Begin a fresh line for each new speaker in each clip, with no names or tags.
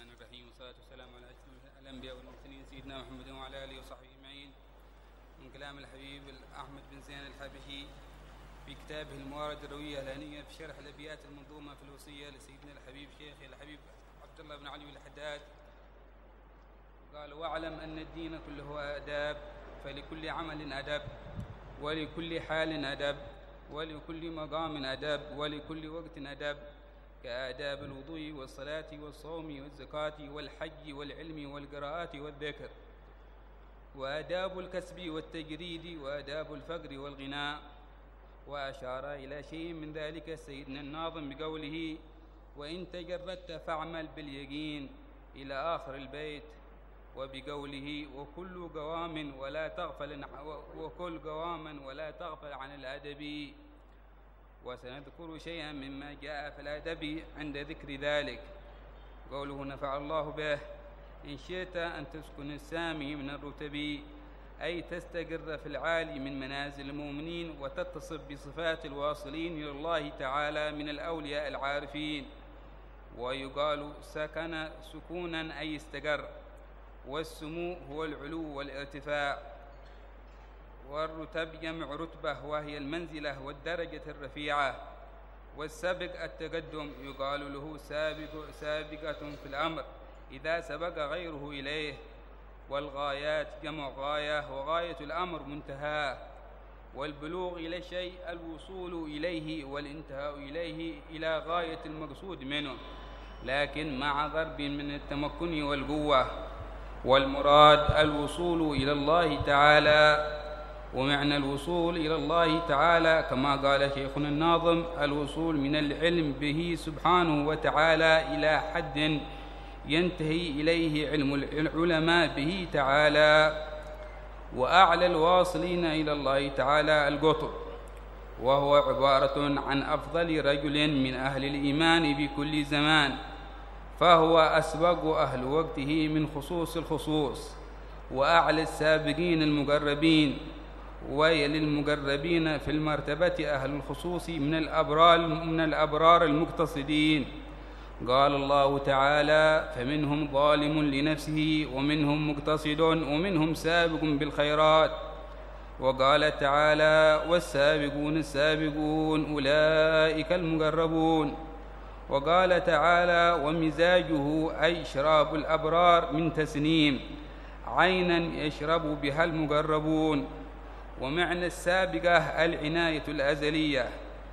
الرحمن الرحيم، والصلاة والسلام على أشرف الأنبياء والمرسلين سيدنا محمد وعلى آله وصحبه أجمعين. من كلام الحبيب أحمد بن زين الحبشي في كتابه الموارد الروية الهنية في شرح الأبيات المنظومة في الوصية لسيدنا الحبيب شيخ الحبيب عبد الله بن علي الحداد، قال: واعلم أن الدين كله آداب، فلكل عمل أدب، ولكل حال أدب، ولكل مقام أدب، ولكل وقت أدب، كآداب الوضوء والصلاة والصوم والزكاة والحج والعلم والقراءة والذكر، وآداب الكسب والتجريد، وآداب الفقر والغناء. وأشار إلى شيء من ذلك سيدنا الناظم بقوله: وإن تجردت فاعمل باليقين، إلى آخر البيت، وبقوله: وكل قوام ولا تغفل عن الأدب. وسنذكر شيئا مما جاء في الأدب عند ذكر ذلك. قوله: نفع الله به: إن شئت أن تسكن السامي من الرتب، أي تستقر في العالي من منازل المؤمنين، وتتصف بصفات الواصلين إلى الله تعالى من الأولياء العارفين. ويقال سكن سكونا أي استقر، والسمو هو العلو والارتفاع، والرتب جمع رتبة وهي المنزلة والدرجة الرفيعة، والسابق التقدم، يقال له سابقة في الأمر إذا سبق غيره إليه. والغايات جمع غاية، وغاية الأمر منتهى، والبلوغ إلى الشيء الوصول إليه، والانتهاء إليه إلى غاية المقصود منه، لكن مع ضرب من التمكن والقوة. والمراد الوصول إلى الله تعالى. ومعنى الوصول إلى الله تعالى كما قال شيخنا الناظم: الوصول من العلم به سبحانه وتعالى إلى حد ينتهي إليه علم العلماء به تعالى. وأعلى الواصلين إلى الله تعالى القطب، وهو عبارة عن أفضل رجل من أهل الإيمان بكل زمان، فهو أسبق أهل وقته من خصوص الخصوص، وأعلى السابقين المقربين، ويلي المقربين في المرتبة أهل الخصوص من الأبرار المقتصدين. قال الله تعالى: فمنهم ظالم لنفسه، ومنهم مقتصد، ومنهم سابق بالخيرات. وقال تعالى: والسابقون السابقون أولئك المقربون. وقال تعالى: ومزاجه أي شراب الأبرار من تسنيم، عينا يشرب بها المقربون. ومعنى السابقة العناية الأزلية.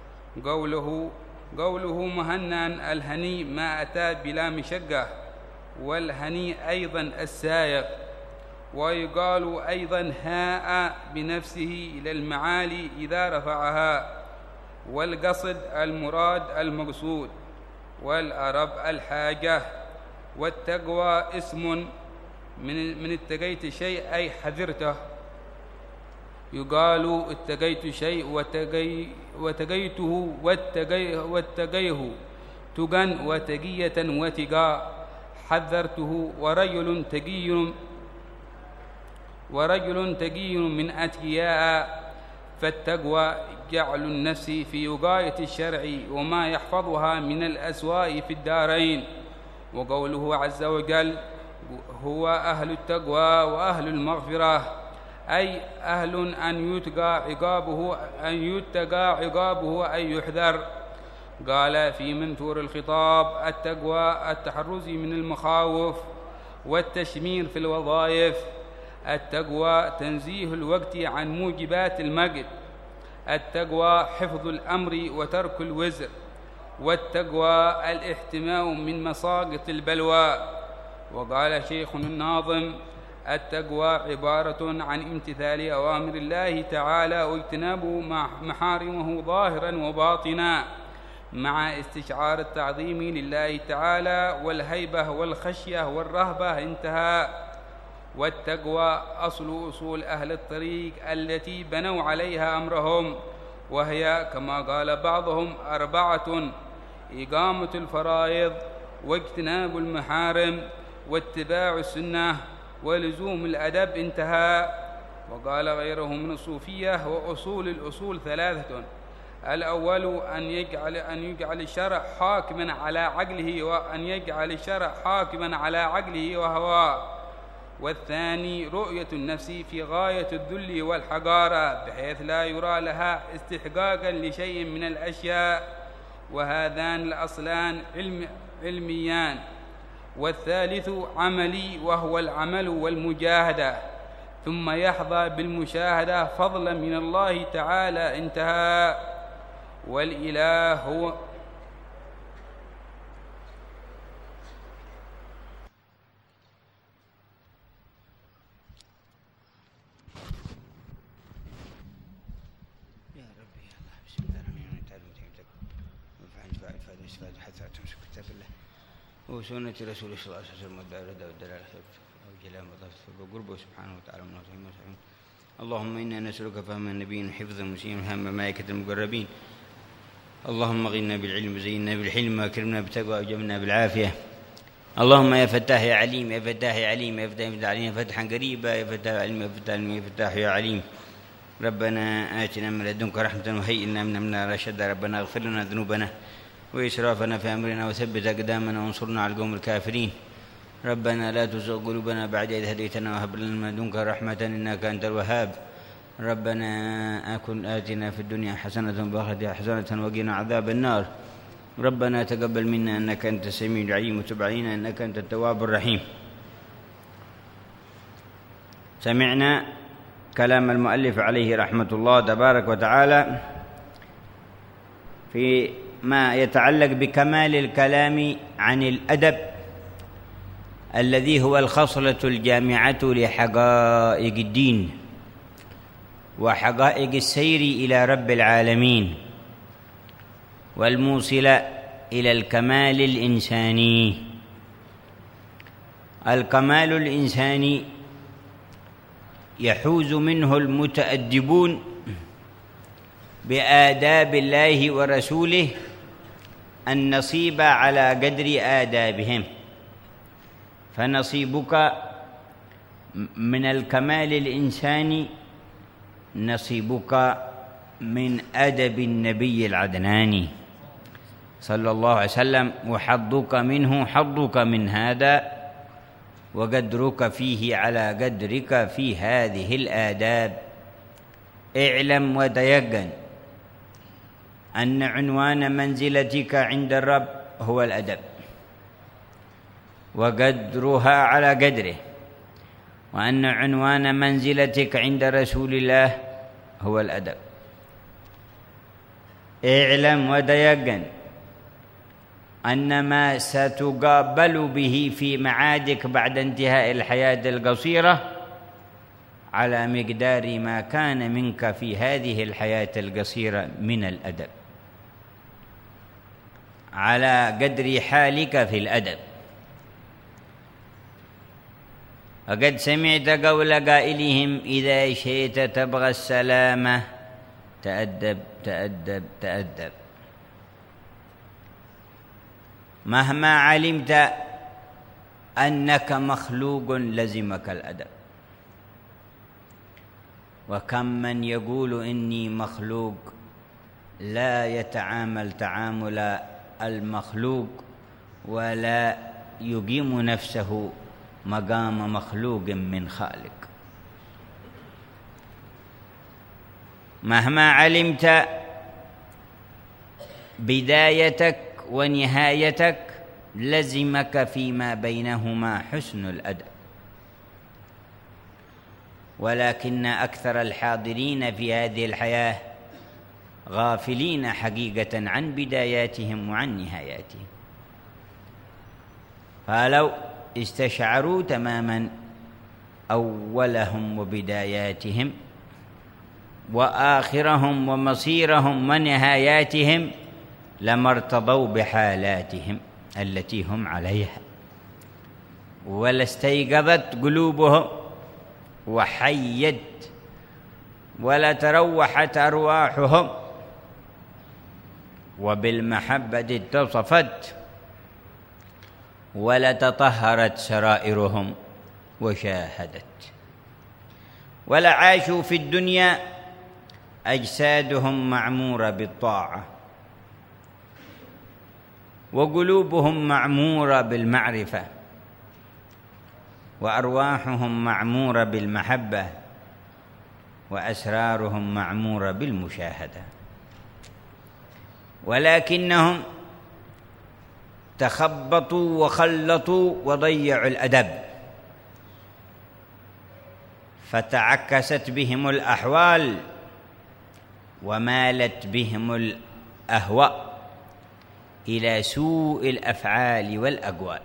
قوله مهنا الهني ما أتى بلا مشقة، والهني أيضا السائق. ويقال أيضا هاء بنفسه إلى المعالي إذا رفعها. والقصد المراد المقصود، والأرب الحاجة. والتقوى اسم من اتقيت شيء أي حذرته. يقال اتقيت شيء وتقيته واتقيه تقن وتقية وتقى، حذرته. ورجل تقي من أتقياء. فالتقوى جعل النفس في وقاية الشرع وما يحفظها من الأسواء في الدارين. وقوله عز وجل: هو أهل التقوى وأهل المغفرة، أي أهل أن يتقى عقابه أي يحذر. قال في منثور الخطاب: التقوى التحرز من المخاوف والتشمير في الوظائف. التقوى تنزيه الوقت عن موجبات المقت. التقوى حفظ الأمر وترك الوزر. والتقوى الاحتماء من مساقط البلوى. وقال شيخنا الناظم: التقوى عبارة عن امتثال أوامر الله تعالى واجتناب محارمه ظاهرا وباطنا، مع استشعار التعظيم لله تعالى والهيبة والخشية والرهبة. انتهى. والتقوى أصول أهل الطريق التي بنوا عليها أمرهم، وهي كما قال بعضهم 4: إقامة الفرائض، واجتناب المحارم، واتباع السنة، ولزوم الأدب. انتهى. وقال غيره من الصوفية: وأصول الأصول 3: الأول أن يجعل الشرع حاكما على عقله، وأن يجعل الشرع حاكما على عقله وهواه. والثاني رؤية النفس في غاية الذل والحقارة بحيث لا يرى لها استحقاقا لشيء من الأشياء، وهذان الأصلان علميان. والثالث عملي وهو العمل والمجاهدة، ثم يحظى بالمشاهدة فضلا من الله تعالى. انتهى. والإله هو وسنة رسول الله صلى الله عليه وسلم والدار والدلالة أو جلال مضافة وقربه سبحانه وتعالى من وصحبه. اللهم إنا نسألك فهم النبيين حفظا مسيما هم ملائكة المقربين. اللهم غننا بالعلم وزينا بالحلم وأكرمنا بالتقوى وجمنا بالعافية. اللهم يا فتاح يا عليم يا فتاح يا عليم يا فتاح يا عليم فتحا قريبا يا فتاح عليم يا فتاح عليم يا فتاح يا عليم. ربنا آتنا من لدنك رحمة وهيئ لنا من أمرنا رشدا. ربنا اغفر لنا ذنوبنا وإسرافنا في أمرنا وثبت أقدامنا وانصرنا على القوم الكافرين. ربنا لا تزغ قلوبنا بعد إذ هديتنا وهب لنا من لدنك رحمة إنك أنت الوهاب. ربنا آتنا في الدنيا حسنة وفي الآخرة حسنة وقنا عذاب النار. ربنا تقبل منا إنك أنت السميع العليم وتب علينا إنك أنت التواب الرحيم. سمعنا كلام المؤلف عليه رحمة الله تبارك وتعالى في ما يتعلق بكمال الكلام عن الأدب الذي هو الخصلة الجامعة لحقائق الدين وحقائق السير إلى رب العالمين والموصلة إلى الكمال الإنساني. الكمال الإنساني يحوز منه المتأدبون بآداب الله ورسوله النصيب على قدر آدابهم. فنصيبك من الكمال الإنساني نصيبك من أدب النبي العدناني صلى الله عليه وسلم، وحظك منه حظك من هذا، وقدرك فيه على قدرك في هذه الآداب. اعلم وتيقن أن عنوان منزلتك عند الرب هو الأدب، وقدرها على قدره، وأن عنوان منزلتك عند رسول الله هو الأدب. اعلم وتيقن أن ما ستقابل به في معادك بعد انتهاء الحياة القصيرة على مقدار ما كان منك في هذه الحياة القصيرة من الأدب، على قدر حالك في الأدب. وقد سمعت قول قائلهم إذا شئت تبغى السلامة تأدب تأدب تأدب. مهما علمت أنك مخلوق لزمك الأدب. وكم من يقول إني مخلوق لا يتعامل تعامل المخلوق ولا يقيم نفسه مقام مخلوق من خالق. مهما علمت بدايتك ونهايتك لزمك فيما بينهما حسن الأدب. ولكن أكثر الحاضرين في هذه الحياة غافلين حقيقة عن بداياتهم وعن نهاياتهم. فلو استشعروا تماما أولهم وبداياتهم وآخرهم ومصيرهم ونهاياتهم لما ارتضوا بحالاتهم التي هم عليها، ولاستيقظت قلوبهم وحيت ولتروحت أرواحهم وبالمحبة اتصفت ولتطهرت سرائرهم وشاهدت، ولعاشوا في الدنيا
أجسادهم معمورة بالطاعة، وقلوبهم معمورة بالمعرفة، وأرواحهم معمورة بالمحبة، وأسرارهم معمورة بالمشاهدة، ولكنهم تخبطوا وخلطوا وضيعوا الأدب، فتعكست بهم الأحوال ومالت بهم الأهواء إلى سوء الأفعال والأقوال.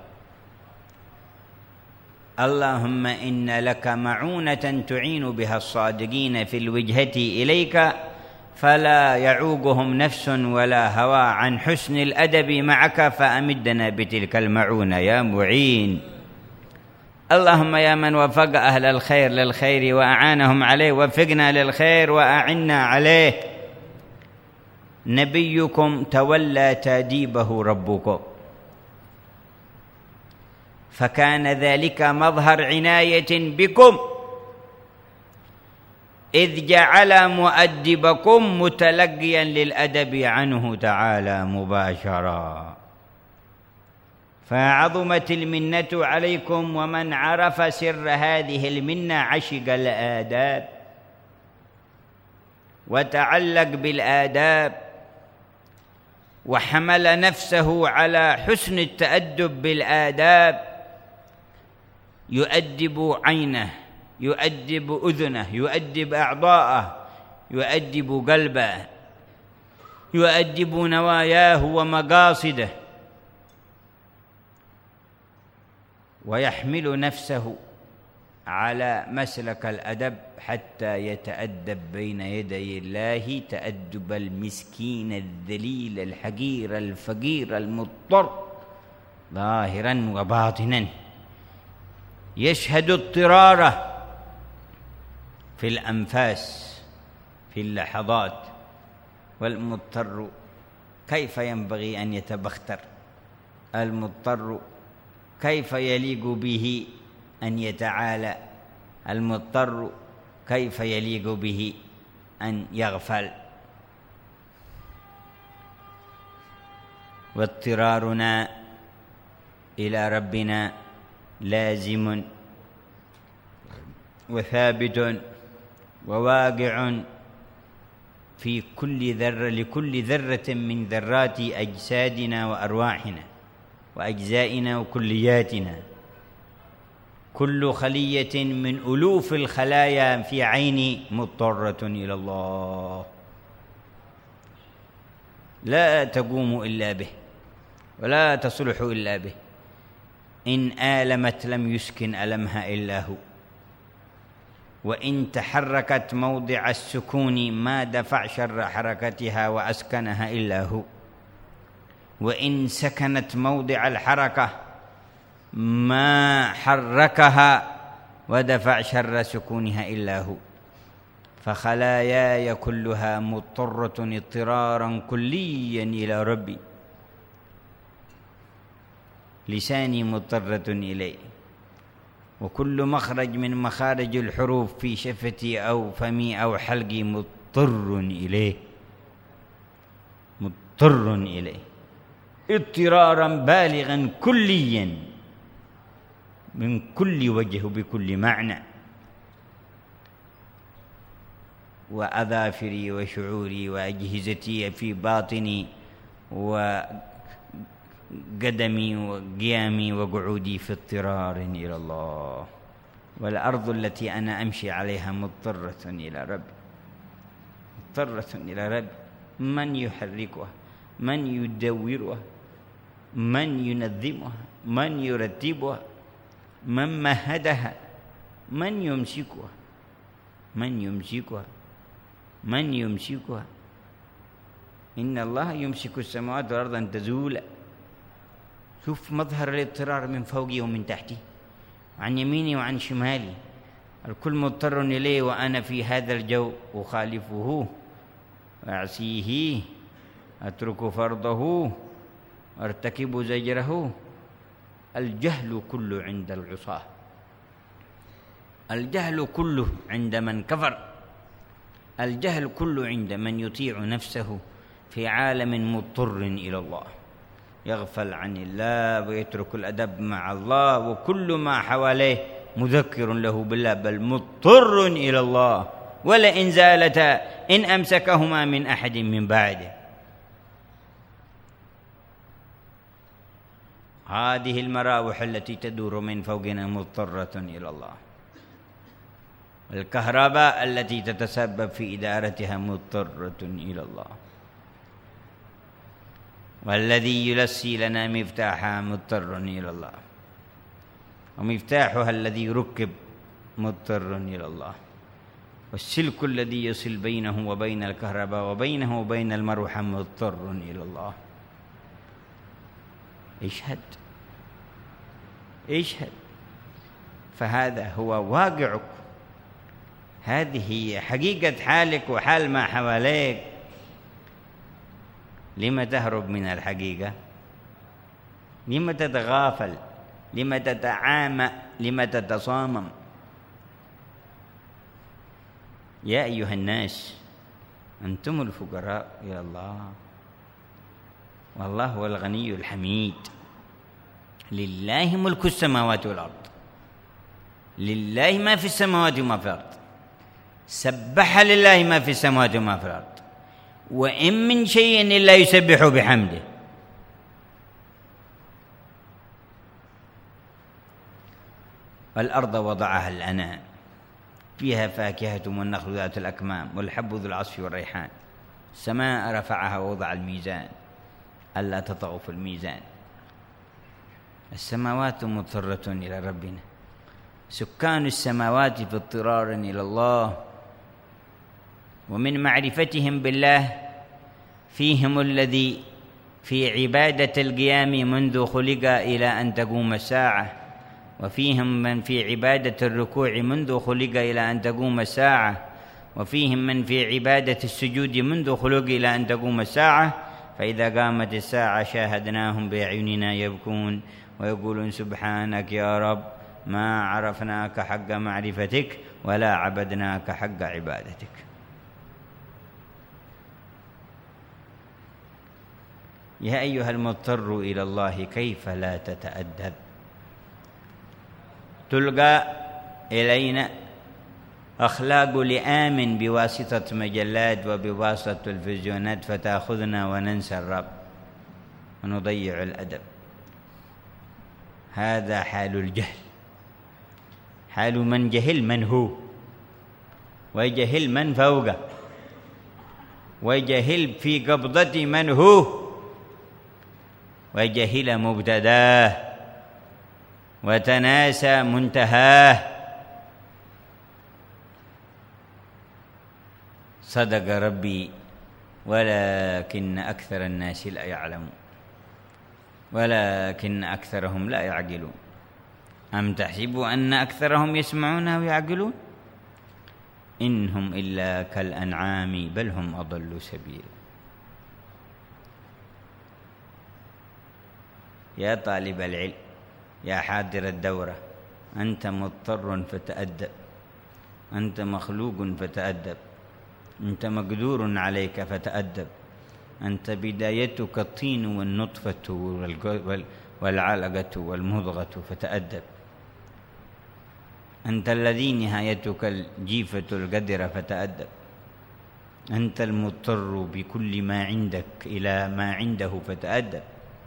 اللهم إن لك معونة تعين بها الصادقين في الوجهة إليك، فلا يعوقهم نفس ولا هوى عن حسن الأدب معك، فأمدنا بتلك المعونة يا معين. اللهم يا من وفق أهل الخير للخير وأعانهم عليه، وفقنا للخير وأعنا عليه. نبيكم تولى تاديبه ربكم، فكان ذلك مظهر عناية بكم، إذ جعل مؤدبكم متلقيا للأدب عنه تعالى مباشرة، فعظمت المنة عليكم. ومن عرف سر هذه المنة عشق الآداب وتعلق بالآداب، وحمل نفسه على حسن التأدب بالآداب، يؤدب عينه، يؤدب أذنه، يؤدب أعضاءه، يؤدب قلبه، يؤدب نواياه ومقاصده، ويحمل نفسه على مسلك الأدب حتى يتأدب بين يدي الله تأدب المسكين الذليل الحقير الفقير المضطر ظاهرا وباطنا، يشهد اضطراره في الأنفاس في اللحظات. والمضطر كيف ينبغي أن يتبختر؟ المضطر كيف يليق به أن يتعالى؟ المضطر كيف يليق به أن يغفل؟ واضطرارنا إلى ربنا لازم وثابت وواقع في كل ذرة، لكل ذرة من ذرات أجسادنا وأرواحنا وأجزائنا وكلياتنا. كل خلية من ألوف الخلايا في عيني مضطرة إلى الله، لا تقوم إلا به ولا تصلح إلا به. إن آلمت لم يسكن ألمها إلا هو، وإن تحركت موضع السكون ما دفع شر حركتها وأسكنها إلا هو، وإن سكنت موضع الحركة ما حركها ودفع شر سكونها إلا هو. فخلاياي كلها مضطرة اضطرارا كليا إلى ربي، لساني مضطرة إليه، وكل مخرج من مخارج الحروف في شفتي أو فمي أو حلقي مضطر إليه، مضطر إليه اضطرارا بالغا كليا من كل وجه بكل معنى. وأظافري وشعوري وأجهزتي في باطني وقدمي وقيامي وقعودي في اضطرار إلى الله. والأرض التي أنا أمشي عليها مضطرة إلى ربي، مضطرة إلى ربي. من يحركها؟ من يدورها؟ من ينظمها؟ من يرتبها؟ من مهدها؟ من يمسكها؟ من يمسكها؟ من يمسكها؟ إن الله يمسك السماوات والأرض أن تزولا. شوف مظهر الاضطرار من فوقي ومن تحتي، عن يميني وعن شمالي، الكل مضطر إليه، وأنا في هذا الجو أخالفه وأعصيه، أترك فرضه وارتكب زجره. الجهل كله عند العصاة، الجهل كله عند من كفر، الجهل كله عند من يطيع نفسه في عالم مضطر إلى الله، يغفل عن الله ويترك الأدب مع الله، وكل ما حواليه مذكر له بالله، بل مضطر إلى الله، ولئن زالتا إن أمسكهما من أحد من بعده. هذه المراوح التي تدور من فوقنا مضطرة إلى الله، الكهرباء التي تتسبب في إدارتها مضطرة إلى الله، والذي يلسي لنا مفتاحها مضطر إلى الله، ومفتاحها الذي ركب مضطر إلى الله، والسلك الذي يصل بينه وبين الكهرباء وبينه وبين المروحة مضطر إلى الله. اشهد. فهذا هو واقعك، هذه حقيقة حالك وحال ما حواليك. لما تهرب من الحقيقة؟ لما تتغافل؟ لما تتعامى؟ لما تتصامم؟ يا أيها الناس، أنتم الفقراء إلى الله، والله هو الغني الحميد. لله ملك السماوات والأرض، لله ما في السماوات وما في الأرض، سبح لله ما في السماوات وما في الأرض، وإن من شيء إلا يسبح بحمده. والأرض وضعها الأنام، فيها فاكهة والنخل ذات الأكمام والحب ذو العصف والريحان. السماء رفعها ووضع الميزان ألا تطغوا في الميزان. السماوات مضطرة إلى ربنا، سكان السماوات في اضطرار إلى الله، ومن معرفتهم بالله فيهم الذي في عبادة القيام منذ خلق إلى أن تقوم الساعة، وفيهم من في عبادة الركوع منذ خلق إلى أن تقوم الساعة، وفيهم من في عبادة السجود منذ خلق إلى أن تقوم الساعة. فإذا قامت الساعة شاهدناهم بأعيننا يبكون ويقولون سبحانك يا رب ما عرفناك حق معرفتك ولا عبدناك حق عبادتك. يا أيها المضطر إلى الله كيف لا تتأدب؟ تلقى إلينا أخلاق لئام بواسطة مجلات وبواسطة تلفزيونات، فتأخذنا وننسى الرب ونضيع الأدب. هذا حال الجهل، حال من جهل من هو، وجهل من فوقه، وجهل في قبضة من هو، وجهل مبتداه وتناسى منتهاه. صدق ربي ولكن أكثر الناس لا يعلمون، ولكن أكثرهم لا يعقلون. أم تحسبوا أن أكثرهم يسمعون ويعقلون؟ إنهم إلا كالأنعام بل هم أضل سبيلا. يا طالب العلم، يا حاضر الدورة، أنت مضطر فتأدب، أنت مخلوق فتأدب، أنت مقدور عليك فتأدب، أنت بدايتك الطين والنطفة والعلقة والمضغة فتأدب، أنت الذي نهايتك الجيفة القدرة فتأدب، أنت المضطر بكل ما عندك إلى ما عنده فتأدب.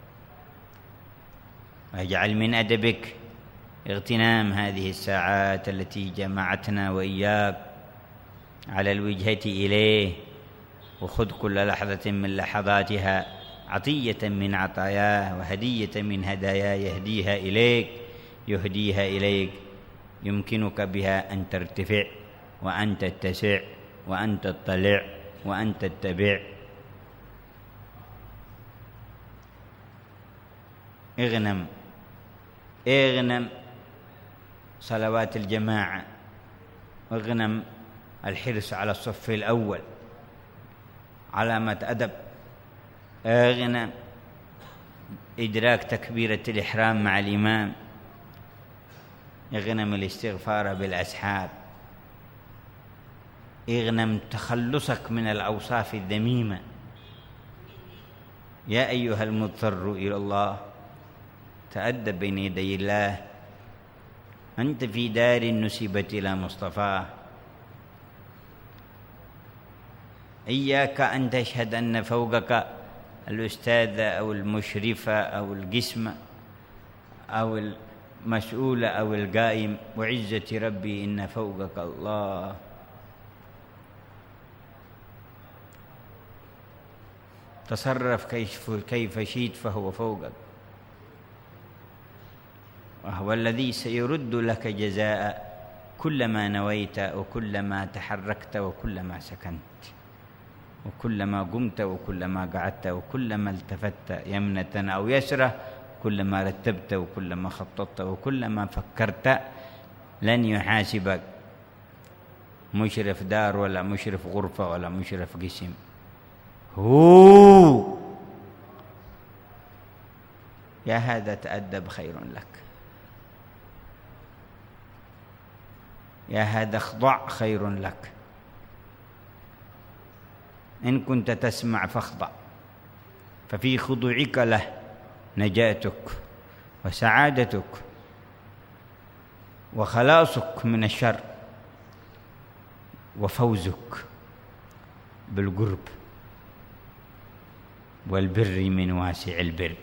واجعل من أدبك اغتنام هذه الساعات التي جمعتنا وإياك على الوجهة إليه، وخذ كل لحظة من لحظاتها عطية من عطاياه وهدية من هداياه يهديها إليك يمكنك بها أن ترتفع وأن تتسع وأن تطلع وأن تتبع. اغنم صلوات الجماعة، اغنم الحرص على الصف الأول علامة أدب، اغنم إدراك تكبيرة الإحرام مع الإمام، اغنم الاستغفار بالأسحار، اغنم تخلصك من الأوصاف الذميمة. يا أيها المضطر إلى الله، تأدب بين يدي الله، أنت في دار نسبت إلى مصطفاه. إياك أن تشهد أن فوقك الأستاذ أو المشرفة أو القسم أو المسؤول أو القائم، وعزة ربي إن فوقك الله. تصرف كيف شئت فهو فوقك، وهو الذي سيرد لك جزاء كلما نويت وكلما تحركت وكلما سكنت وكلما قمت وكلما قعدت وكلما التفت يمنة أو يسرة، كلما رتبت وكلما خططت وكلما فكرت. لن يحاسبك مشرف دار ولا مشرف غرفة ولا مشرف قسم، هو يا هذا تأدب خير لك، يا هذا اخضع خير لك. إن كنت تسمع فاخضع، ففي خضوعك له نجاتك وسعادتك وخلاصك من الشر وفوزك بالقرب والبر من واسع البر.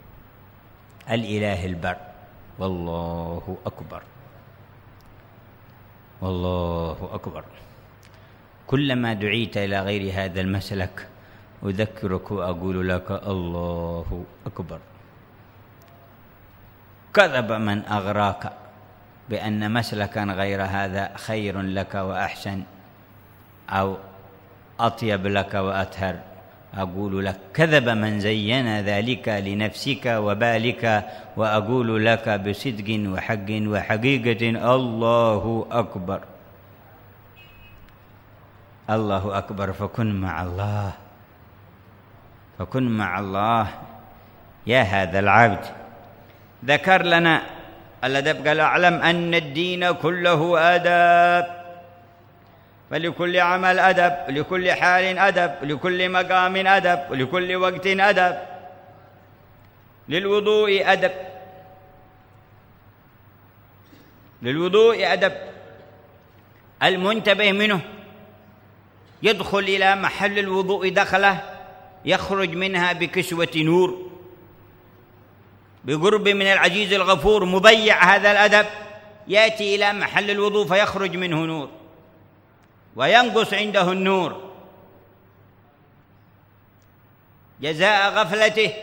الإله البر، والله أكبر، والله أكبر. كلما دعيت إلى غير هذا المسلك أذكرك وأقول لك الله أكبر. كذب من أغراك بأن مسلكا غير هذا خير لك وأحسن أو أطيب لك وأطهر. أقول لك كذب من زين ذلك لنفسك وبالك، وأقول لك بصدق وحق وحقيقة الله أكبر. الله أكبر، فكن مع الله، فكن مع الله يا هذا العبد. ذكر لنا الأدب، قال أعلم أن الدين كله أدب، فلكل عمل أدب، لكل حال أدب، لكل مقام أدب، ولكل وقت أدب. للوضوء أدب، للوضوء أدب. المنتبه منه يدخل إلى محل الوضوء دخله، يخرج منها بكسوة نور، بقرب من العزيز الغفور. مبيع هذا الأدب يأتي إلى محل الوضوء فيخرج منه نور وينقص عنده النور. جزاء غفلته،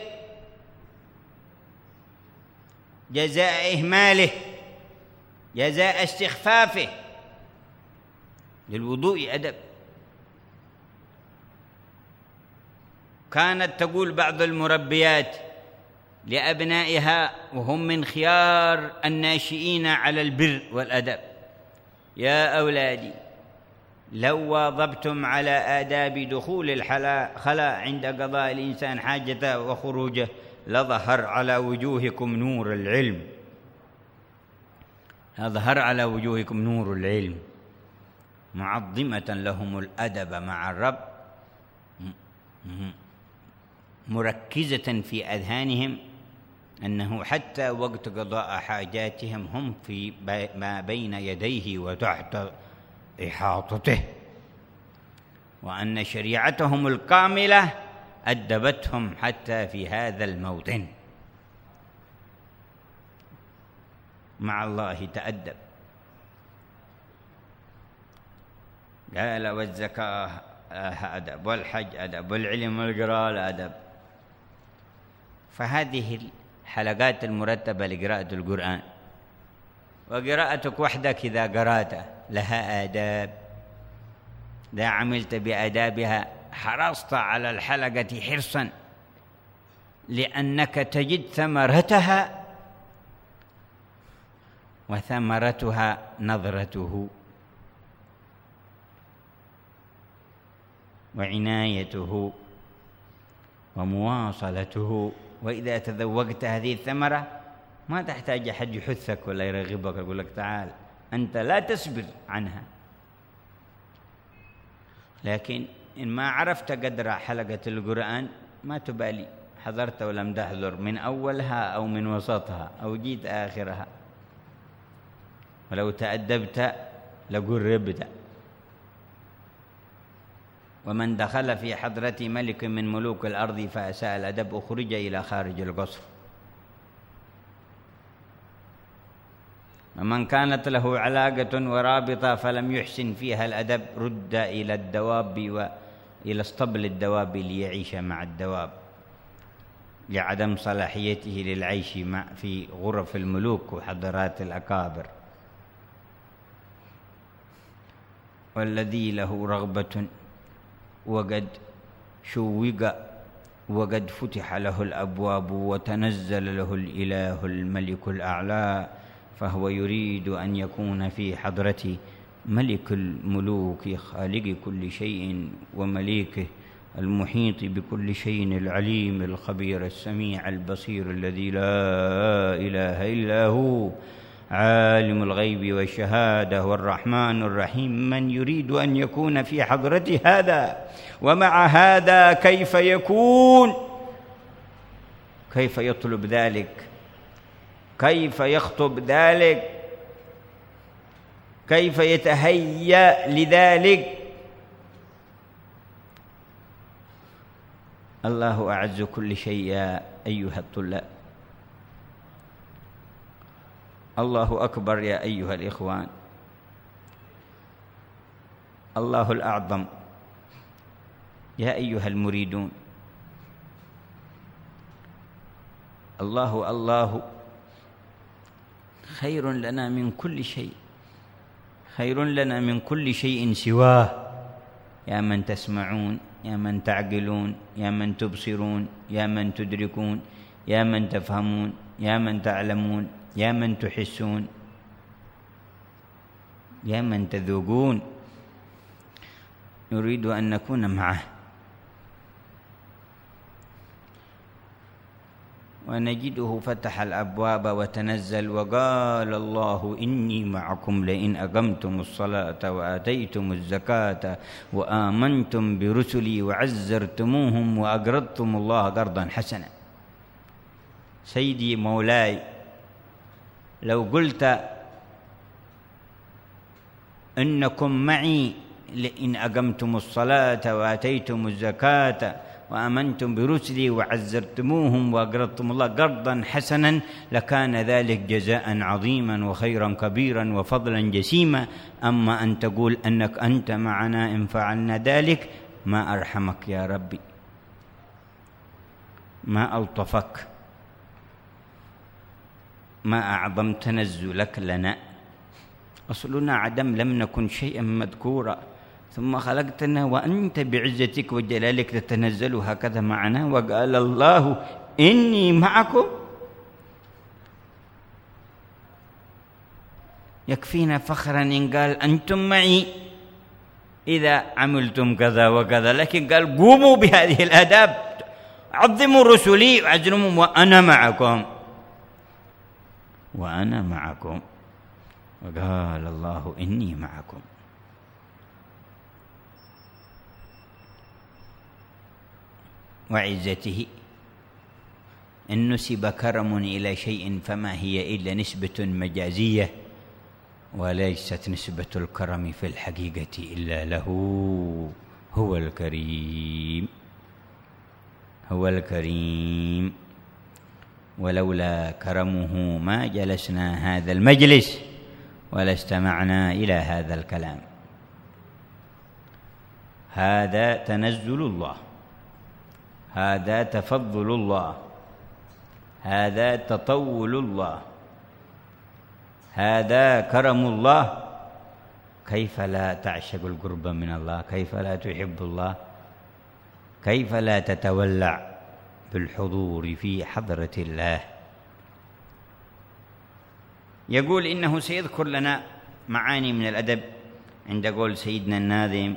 جزاء إهماله، جزاء استخفافه. للوضوء أدب. كانت تقول بعض المربيات لأبنائها وهم من خيار الناشئين على البر والأدب: يا أولادي، لو واظبتم على آداب دخول الخلاء عند قضاء الإنسان حاجته وخروجه لظهر على وجوهكم نور العلم، لظهر على وجوهكم نور العلم. معظمة لهم الأدب مع الرب، مركزة في أذهانهم أنه حتى وقت قضاء حاجاتهم هم في ما بين يديه وتحت إحاطته، وأن شريعتهم الكاملة أدبتهم حتى في هذا الموطن. مع الله تأدب. قال والزكاة أدب، والحج أدب، والعلم والقراءة أدب. فهذه الحلقات المرتبة لقراءة القرآن، وقراءتك وحدك إذا قرأت لها آداب، إذا عملت بآدابها حرصت على الحلقة حرصا، لأنك تجد ثمرتها، وثمرتها نظرته وعنايته ومواصلته. وإذا تذوقت هذه الثمرة ما تحتاج أحد يحثك ولا يرغبك يقول لك تعال، أنت لا تسبر عنها. لكن إن ما عرفت قدر حلقة القرآن ما تبالي حضرت ولم تحضر، من أولها أو من وسطها أو جيت آخرها، ولو تأدبت لقربت. ومن دخل في حضرة ملك من ملوك الأرض فأساء الأدب أخرج إلى خارج القصر. ومن كانت له علاقة ورابطة فلم يحسن فيها الأدب رد إلى الدواب وإلى اسطبل الدواب ليعيش مع الدواب، لعدم صلاحيته للعيش في غرف الملوك وحضرات الأكابر. والذي له رغبة وقد شوق وقد فتح له الأبواب وتنزل له الإله الملك الأعلى، فهو يريد أن يكون في حضرة ملك الملوك خالق كل شيء ومليكه المحيط بكل شيء العليم الخبير السميع البصير الذي لا إله إلا هو عالم الغيب والشهادة والرحمن الرحيم. من يريد أن يكون في حضرة هذا ومع هذا كيف يكون؟ كيف يطلب ذلك؟ كيف يخطب ذلك؟ كيف يتهيأ لذلك؟ الله أعز كل شيء يا أيها الطلاب، الله أكبر يا أيها الإخوان، الله الأعظم يا أيها المريدون. الله الله خير لنا من كل شيء، خير لنا من كل شيء سواه. يا من تسمعون، يا من تعقلون، يا من تبصرون، يا من تدركون، يا من تفهمون، يا من تعلمون، يا من تحسون، يا من تذوقون، نريد أن نكون معه ونجده فتح الأبواب وتنزل وقال الله إني معكم لئن أقمتم الصلاة وآتيتم الزكاة وآمنتم برسلي وعزرتموهم وأقرضتم الله قرضا حسنا. سيدي مولاي، لو قلت إنكم معي لئن أقمتم الصلاة وآتيتم الزكاة وآمنتم برسلي وعزرتموهم وأقرضتم الله قرضا حسنا لكان ذلك جزاء عظيما وخيرا كبيرا وفضلا جسيما. أما أن تقول أنك أنت معنا إن فعلنا ذلك، ما أرحمك يا ربي، ما ألطفك، ما أعظم تنزلك لنا. أصلنا عدم، لم نكن شيئا مذكورا، ثم خلقتنا وأنت بعزتك وجلالك تتنزل هكذا معنا. وقال الله إني معكم، يكفينا فخرا إن قال أنتم معي إذا عملتم كذا وكذا، لكن قال قوموا بهذه الآداب، عظموا رسلي وعزموا وأنا معكم، وأنا معكم. وقال الله إني معكم. وعزته إن نسب كرم إلى شيء فما هي إلا نسبة مجازية، وليست نسبة الكرم في الحقيقة إلا له. هو الكريم، هو الكريم، ولولا كرمه ما جلسنا هذا المجلس ولا استمعنا إلى هذا الكلام. هذا تنزل الله، هذا تفضل الله، هذا تطول الله، هذا كرم الله. كيف لا تعشق القرب من الله؟ كيف لا تحب الله؟ كيف لا تتولع بالحضور في حضرة الله؟ يقول إنه سيذكر لنا معاني من الأدب عند قول سيدنا الناظم: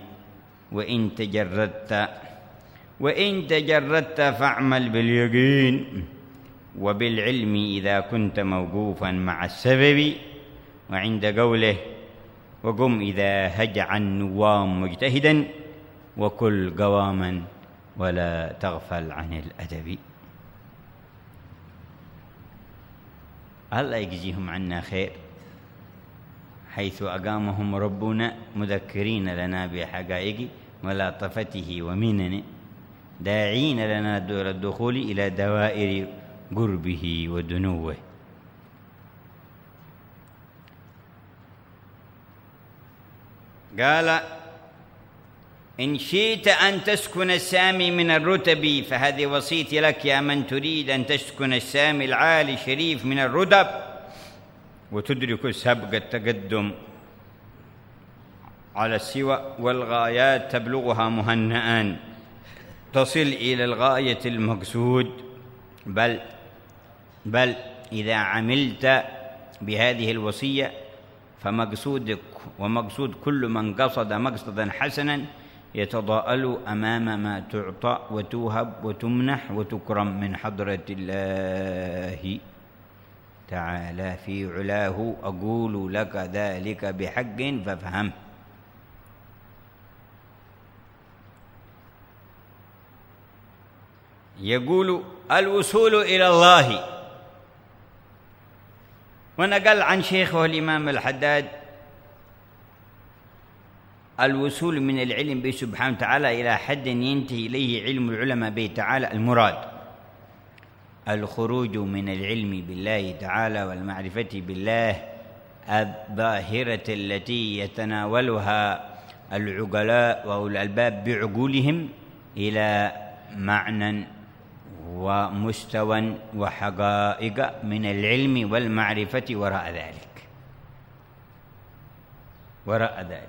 وإن تجردت فاعمل باليقين وبالعلم إذا كنت موقوفا مع السبب. وعند قوله: وقم إذا هجع النوام مجتهدا وكل قواما ولا تغفل عن الأدب. الله يجزيهم عنا خير، حيث أقامهم ربنا مذكرين لنا بحقائق ملاطفته ومننه، داعين لنا الدخول إلى دوائر قربه ودنوه. قال: إن شئت أن تسكن السامي من الرتب، فهذه وصيتي لك يا من تريد أن تسكن السامي العالي الشريف من الرتب وتدرك سبق التقدم على السوى والغايات تبلغها مهنئا، تصل إلى الغاية المقصود. بل إذا عملت بهذه الوصية فمقصودك ومقصود كل من قصد مقصدا حسنا يتضاءل أمام ما تعطى وتوهب وتمنح وتكرم من حضرة الله تعالى في علاه. أقول لك ذلك بحق فافهم. يقول: الوصول إلى الله. ونقل عن شيخه الإمام الحداد: الوصول من العلم به سبحانه وتعالى إلى حد ينتهي إليه علم العلماء به تعالى المراد الخروج من العلم بالله تعالى والمعرفة بالله الظاهرة التي يتناولها العقلاء وأولي الألباب بعقولهم إلى معنى ومستوى وحقائق من العلم والمعرفة وراء ذلك.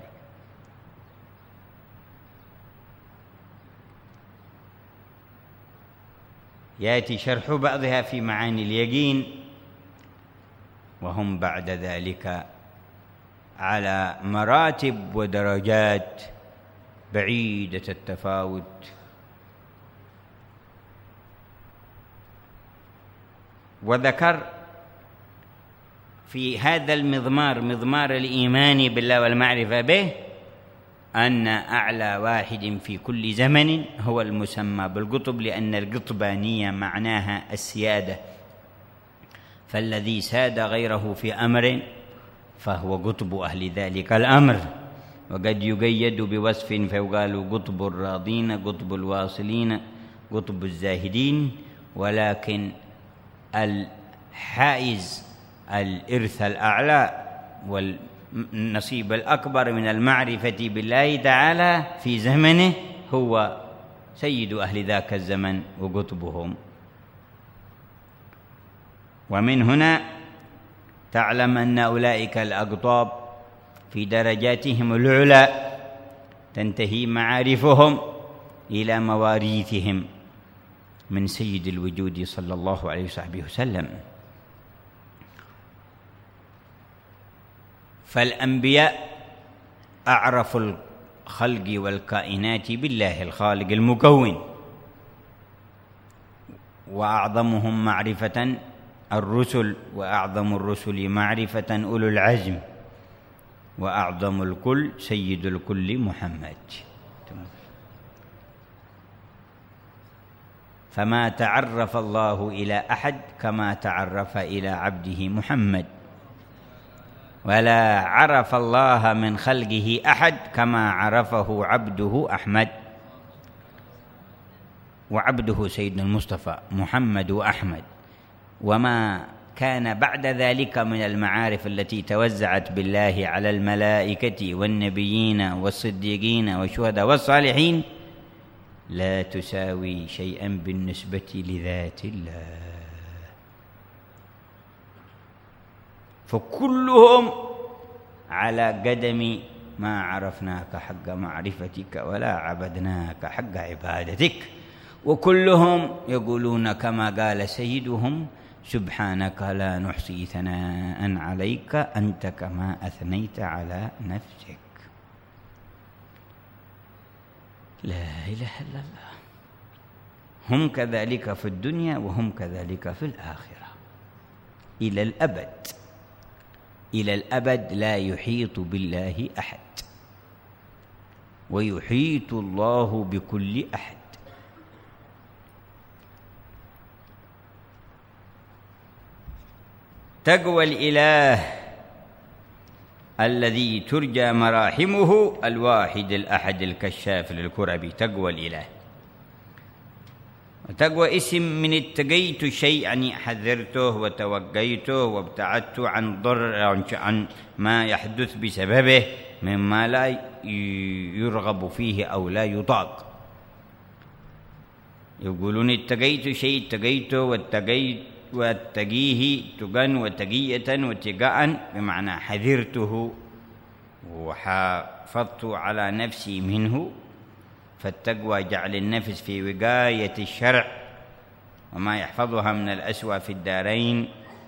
يأتي شرح بعضها في معاني اليقين، وهم بعد ذلك على مراتب ودرجات بعيدة التفاوت. وذكر في هذا المضمار، مضمار الإيمان بالله والمعرفة به، أن أعلى واحد في كل زمن هو المسمى بالقطب، لأن القطبانية معناها السيادة، فالذي ساد غيره في أمر فهو قطب أهل ذلك الأمر. وقد يقيد بوصف فيقال قطب الراضين، قطب الواصلين، قطب الزاهدين، ولكن الحائز الإرث الأعلى والنصيب الأكبر من المعرفة بالله تعالى في زمنه هو سيد أهل ذاك الزمن وقطبهم. ومن هنا تعلم أن أولئك الأقطاب في درجاتهم العلى تنتهي معارفهم إلى مواريثهم من سيد الوجود صلى الله عليه وصحبه وسلم. فالأنبياء أعرف الخلق والكائنات بالله الخالق المكون، وأعظمهم معرفة الرسل، وأعظم الرسل معرفة أولو العزم، وأعظم الكل سيد الكل محمد. فما تعرف الله إلى أحد كما تعرف إلى عبده محمد، ولا عرف الله من خلقه أحد كما عرفه عبده أحمد، وعبده سيدنا المصطفى محمد وأحمد. وما كان بعد ذلك من المعارف التي توزعت بالله على الملائكة والنبيين والصديقين والشهداء والصالحين لا تساوي شيئا بالنسبة لذات الله، فكلهم على قدم ما عرفناك حق معرفتك ولا عبدناك حق عبادتك، وكلهم يقولون كما قال سيدهم: سبحانك لا نحصي ثناء عليك أنت كما أثنيت على نفسك. لا إله إلا الله. هم كذلك في الدنيا وهم كذلك في الآخرة إلى الأبد. إلى الأبد لا يحيط بالله أحد، ويحيط الله بكل أحد. تقوى الإله الذي ترجى مراحمه الواحد الأحد الكشاف للكرب، تقوى الإله. وتقوى اسم من اتقيت شيء، يعني حذرته وتوقيته وابتعدت عن ضر، عن ما يحدث بسببه مما لا يرغب فيه أو لا يطاق. يقولون اتقيت شيء، اتقيته واتقيه تقا وتقية واتقاء، بمعنى حذرته وحافظت على نفسي منه. فالتقوى جعل النفس في وقاية الشرع وما يحفظها من الأسوأ في الدارين.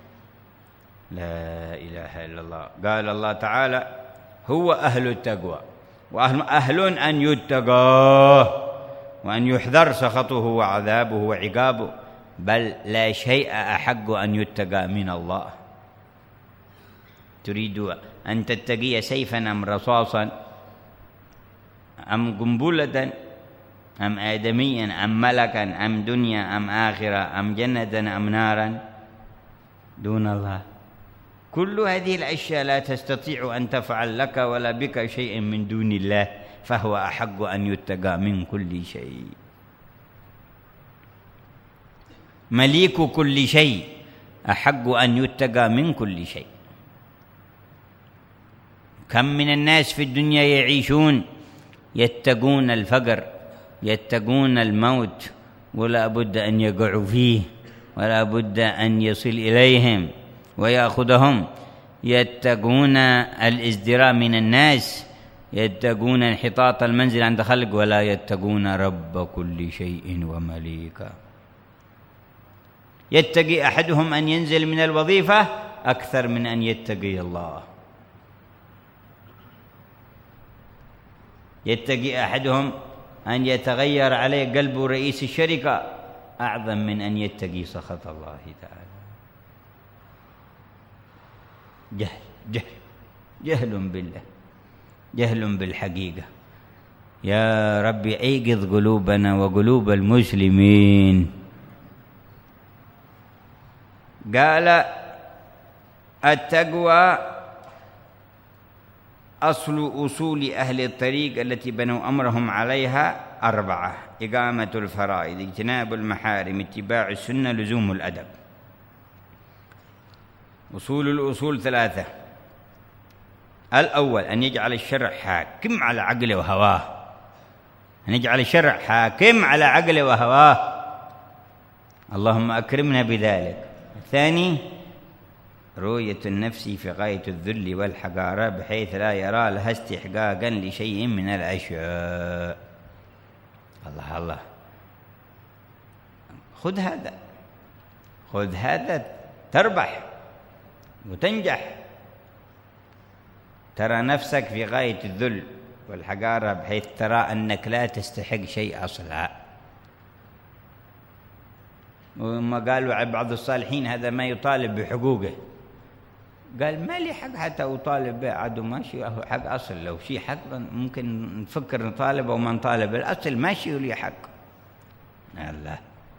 لا إله إلا الله. قال الله تعالى: هو أهل التقوى، وأهل أن يتقاه وأن يحذر سخطه وعذابه وعقابه، بل لا شيء أحق أن يتقى من الله. تريد أن تتقي سيفا أم رصاصا أم قنبلة أم آدميا أم ملكا أم دنيا أم آخرة أم جنة أم نارا دون الله؟ كل هذه الأشياء لا تستطيع أن تفعل لك ولا بك شيء من دون الله، فهو أحق أن يتقى من كل شيء. مليك كل شيء أحق أن يتقى من كل شيء. كم من الناس في الدنيا يعيشون يتقون الفقر، يتقون الموت، ولا بد أن يقعوا فيه، ولا بد أن يصل إليهم ويأخذهم. يتقون الازدراء من الناس، يتقون انحطاط المنزل عند خلق، ولا يتقون رب كل شيء ومليكه. يتقي أحدهم أن ينزل من الوظيفة أكثر من أن يتقي الله. يتقي أحدهم أن يتغير عليه قلب رئيس الشركة أعظم من أن يتقي سخط الله تعالى. جهل بالله، جهل بالحقيقة. يا رب أيقظ قلوبنا وقلوب المسلمين. قال: التقوى أصول أهل الطريق التي بنوا أمرهم عليها 4: إقامة الفرائض، اجتناب المحارم، اتباع السنة، لزوم الأدب. الأصول 3: الأول أن يجعل الشرع حاكم على عقله وهواه، أن يجعل الشرع حاكم على عقله وهواه، اللهم أكرمنا بذلك. الثاني: رؤية النفس في غاية الذل والحقارة بحيث لا يرى لها استحقاقا لشيء من الأشياء. الله الله، خذ هذا تربح وتنجح. ترى نفسك في غاية الذل والحقارة بحيث ترى أنك لا تستحق شيء أصلا. وما قالوا بعض الصالحين: هذا ما يطالب بحقوقه. قال: ما لي حق حتى أطالب به، عدو ماشي حق أصل. لو شيء حق ممكن نفكر نطالب أو ما نطالب، الأصل ماشي ولي حق. الله،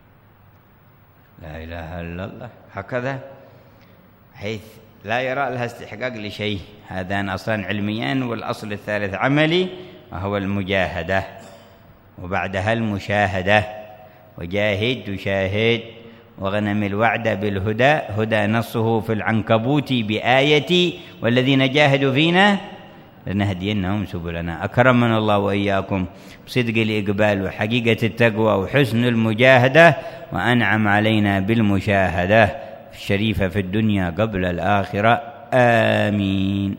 لا إله إلا الله. هكذا حيث لا يرى لها استحقاق لشيء. هذان أصلان علميان، والأصل الثالث عملي وهو المجاهدة، وبعدها المشاهدة. وجاهد تشاهد، وغنم الوعد بالهدى، هدى نصه في العنكبوت بآيتي: والذين جاهدوا فينا لنهدينهم سبلنا. أكرمنا الله وإياكم بصدق الإقبال وحقيقة التقوى وحسن المجاهدة، وأنعم علينا بالمشاهدة الشريفة في الدنيا قبل الآخرة. آمين.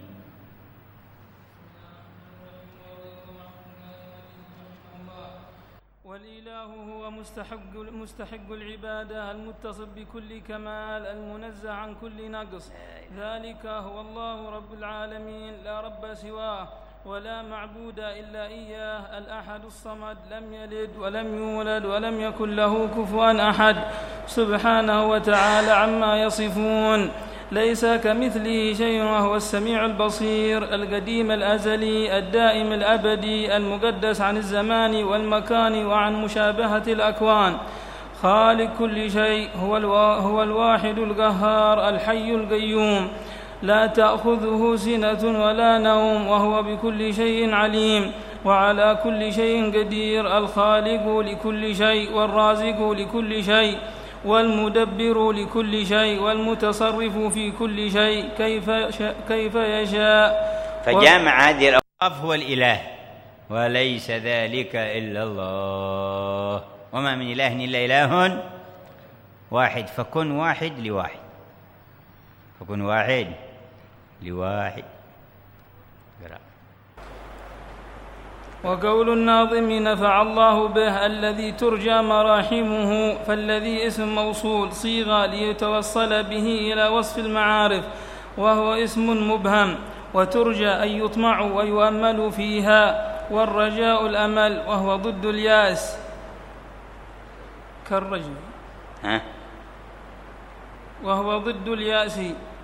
والإله هو مستحق العبادة، المتصف بكل كمال، المنزه عن كل نقص. ذلك هو الله رب العالمين، لا رب سواه ولا معبود إلا إياه، الأحد الصمد، لم يلد ولم يولد ولم يكن له كفوا أحد، سبحانه وتعالى عما يصفون. ليس كمثله شيء وهو السميع البصير القديم الأزلي الدائم الأبدي المقدس عن الزمان والمكان وعن مشابهة الأكوان. خالق كل شيء هو الواحد القهار الحي القيوم، لا تأخذه سنة ولا نوم، وهو بكل شيء عليم وعلى كل شيء قدير، الخالق لكل شيء والرازق لكل شيء والمدبر لكل شيء والمتصرف في كل شيء كيف يشاء.
فجامع هذه الأوصاف هو الإله، وليس ذلك إلا الله، وما من إله إلا إله واحد، فكن واحد لواحد، فكن واحد لواحد.
وقول الناظم نفع الله به الذي ترجى مراحمه، فالذي اسم موصول صيغة ليتوصل به إلى وصف المعارف، وهو اسم مبهم، وترجى أن يطمع ويؤمل فيها، والرجاء الأمل وهو ضد الياس كالرجل، وهو ضد الياس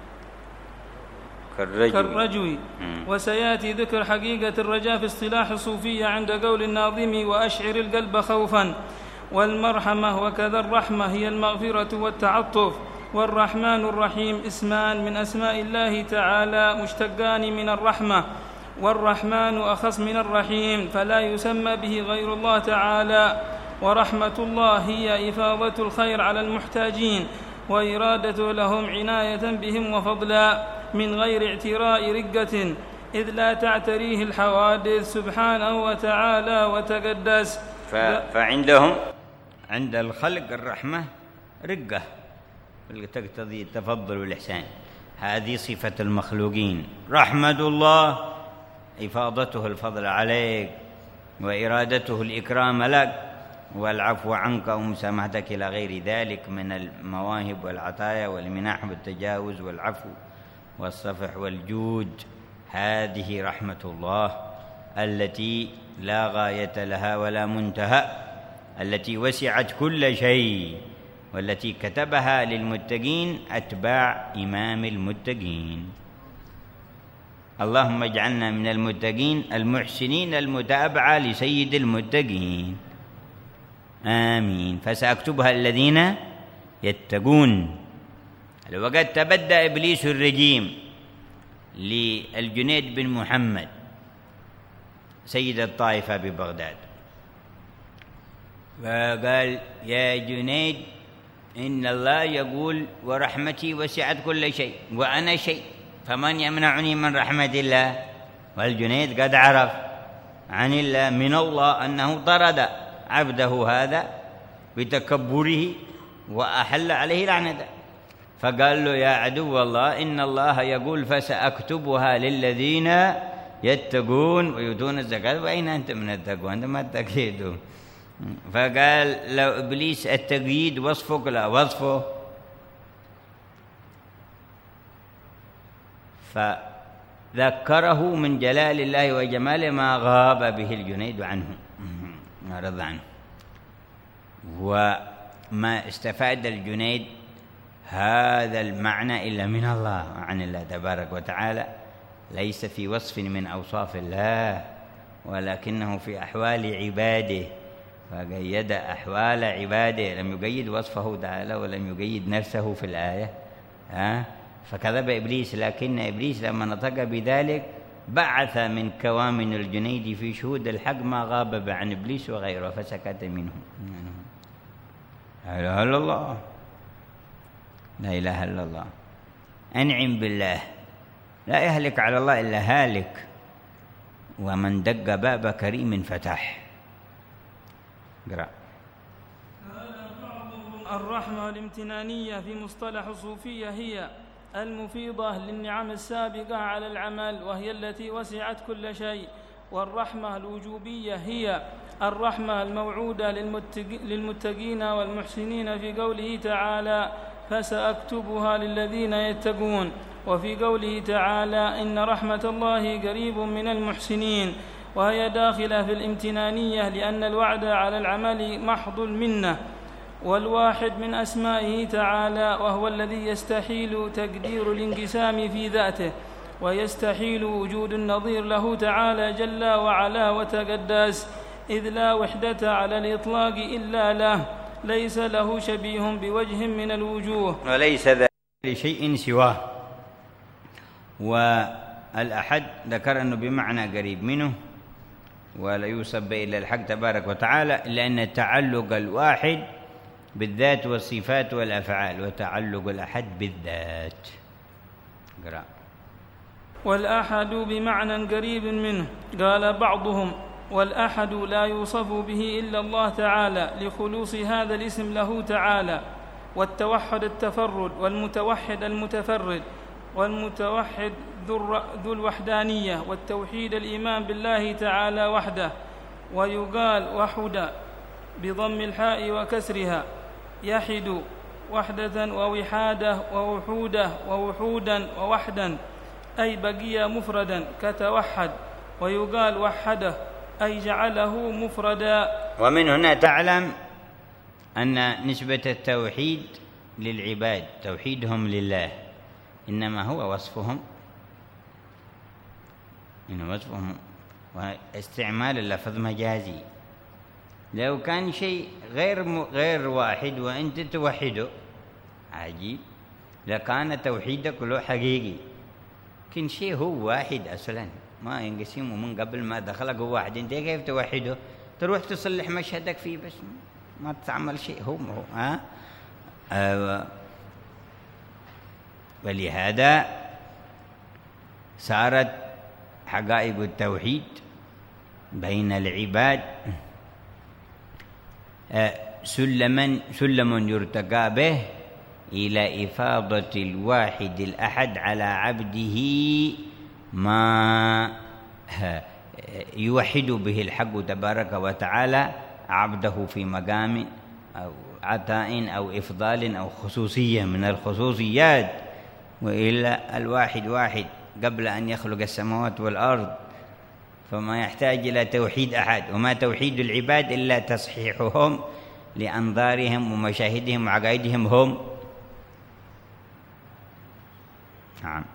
كالرجو. وسيأتي ذكر حقيقة الرجاء في اصطلاح الصوفية عند قول الناظم وأشعر القلب خوفا. والمرحمة وكذا الرحمة هي المغفرة والتعطف. والرحمن الرحيم اسمان من أسماء الله تعالى مشتقان من الرحمة، والرحمن أخص من الرحيم فلا يسمى به غير الله تعالى. ورحمة الله هي إفاضة الخير على المحتاجين وإرادة لهم عناية بهم وفضلا من غير اعتراء رقة، إذ لا تعتريه الحوادث سبحانه وتعالى وتقدس.
فعندهم عند الخلق الرحمة رقة تقتضي التفضل والإحسان، هذه صفة المخلوقين. رحمة الله إفاضته الفضل عليك وإرادته الإكرام لك والعفو عنك ومسامحتك إلى غير ذلك من المواهب والعطايا والمنح والتجاوز والعفو والصفح والجود. هذه رحمة الله التي لا غاية لها ولا منتهى، التي وسعت كل شيء، والتي كتبها للمتقين أتباع إمام المتقين. اللهم اجعلنا من المتقين المحسنين المتابعة لسيد المتقين، آمين. فسأكتبها الذين يتقون. وقد تبدأ إبليس الرجيم للجنيد بن محمد سيد الطائفة ببغداد، فقال يا جنيد إن الله يقول ورحمتي وسعت كل شيء وأنا شيء، فمن يمنعني من رحمة الله؟ والجنيد قد عرف عن الله من الله أنه طرد عبده هذا بتكبره وأحل عليه لعنته، فقال له يا عدو الله إن الله يقول فسأكتبها للذين يتقون ويؤتون الزكاة، وأين أنت من التقوى؟ أنت ما تقيدون. فقال لو إبليس التقييد وصفك لا وصفه، فذكره من جلال الله وجماله ما غاب به الجنيد عنه ما رضى عنه. وما استفاد الجنيد هذا المعنى إلا من الله عن الله تبارك وتعالى، ليس في وصف من أوصاف الله ولكنه في أحوال عباده، فقيد أحوال عباده، لم يقيد وصفه تعالى ولم يقيد نفسه في الآية. فكذب إبليس، لكن إبليس لما نطق بذلك بعث من كوامن الجنيد في شهود الحق ما غاب عن إبليس وغيره فسكت منه. لا إله إلا الله، لا إله إلا الله. أنعم بالله، لا يهلك على الله إلا هالك، ومن دق باب كريم فتح. قرأ.
الرحمة الامتنانية في مصطلح الصوفية هي المفيضة للنعم السابقة على العمل، وهي التي وسعت كل شيء. والرحمة الوجوبية هي الرحمة الموعودة للمتقين والمحسنين في قوله تعالى فسأكتبها للذين يتقون، وفي قوله تعالى إن رحمة الله قريب من المحسنين، وهي داخلة في الامتنانية لأن الوعد على العمل محض المنة. والواحد من أسمائه تعالى، وهو الذي يستحيل تقدير الانقسام في ذاته، ويستحيل وجود النظير له تعالى جل وعلا وتقدس، إذ لا وحدة على الإطلاق إلا له، ليس له شبيه بوجه من الوجوه،
وليس ذلك لشيء سواه. والأحد ذكر أنه بمعنى قريب منه، ولا يوصف إلا الحق تبارك وتعالى، لأن تعلق الواحد بالذات والصفات والأفعال، وتعلق الأحد بالذات. قرأ.
والأحد بمعنى قريب منه. قال بعضهم: والأحد لا يوصف به إلا الله تعالى لخلوص هذا الاسم له تعالى، والتوحد التفرد، والمتوحد المتفرد، والمتوحد ذو الوحدانية، والتوحيد الإيمان بالله تعالى وحده. ويقال وحد بضم الحاء وكسرها، يحد وحدة ووحادة ووحودة ووحودا ووحدا، أي بقي مفردا كتوحد. ويقال وحده أي جعله مفردا.
ومن هنا تعلم أن نسبة التوحيد للعباد، توحيدهم لله، إنما هو وصفهم، واستعمال اللفظ مجازي. لو كان شيء غير واحد وأنت توحده، عجيب، لكان توحيدك له حقيقي. لكن شيء هو واحد أصلا، ما ينقسم، ومن قبل ما دخلك هو واحد، أنت كيف توحده؟ تروح تصلح مشهدك فيه بس، ما تعمل شيء. هو ولهذا صارت حقائق التوحيد بين العباد سلم يرتقى به إلى إفاضة الواحد الأحد على عبده ما يوحد به الحق تبارك وتعالى عبده في مقام أو عطاء أو إفضال أو خصوصية من الخصوصيات. وإلا الواحد واحد قبل أن يخلق السماوات والأرض، فما يحتاج إلى توحيد أحد، وما توحيد العباد إلا تصحيحهم لأنظارهم ومشاهدهم وعقائدهم هم. نعم.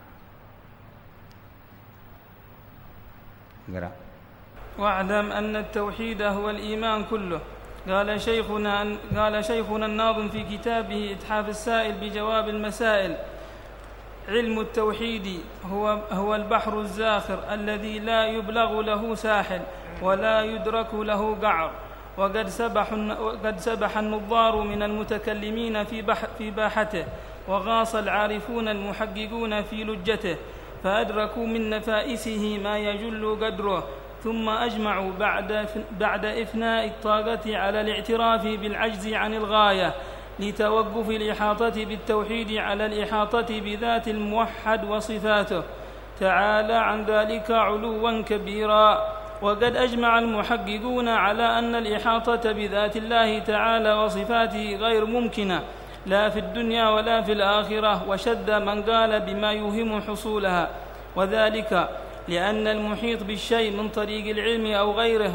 قرأ.
واعلم أن التوحيد هو الإيمان كله. قال شيخنا الناظم في كتابه إتحاف السائل بجواب المسائل: علم التوحيد هو البحر الزاخر الذي لا يبلغ له ساحل ولا يدرك له قعر. وقد سبح النظار من المتكلمين في باحته، وغاص العارفون المحققون في لجته، فأدركوا من نفائسه ما يجل قدره، ثم أجمعوا بعد إفناء الطاقة على الاعتراف بالعجز عن الغاية، لتوقف الإحاطة بالتوحيد على الإحاطة بذات الموحد وصفاته تعالى عن ذلك علوا كبيرا. وقد أجمع المحققون على أن الإحاطة بذات الله تعالى وصفاته غير ممكنة، لا في الدنيا ولا في الآخرة، وشد من قال بما يوهم حصولها، وذلك لأن المحيط بالشيء من طريق العلم أو غيره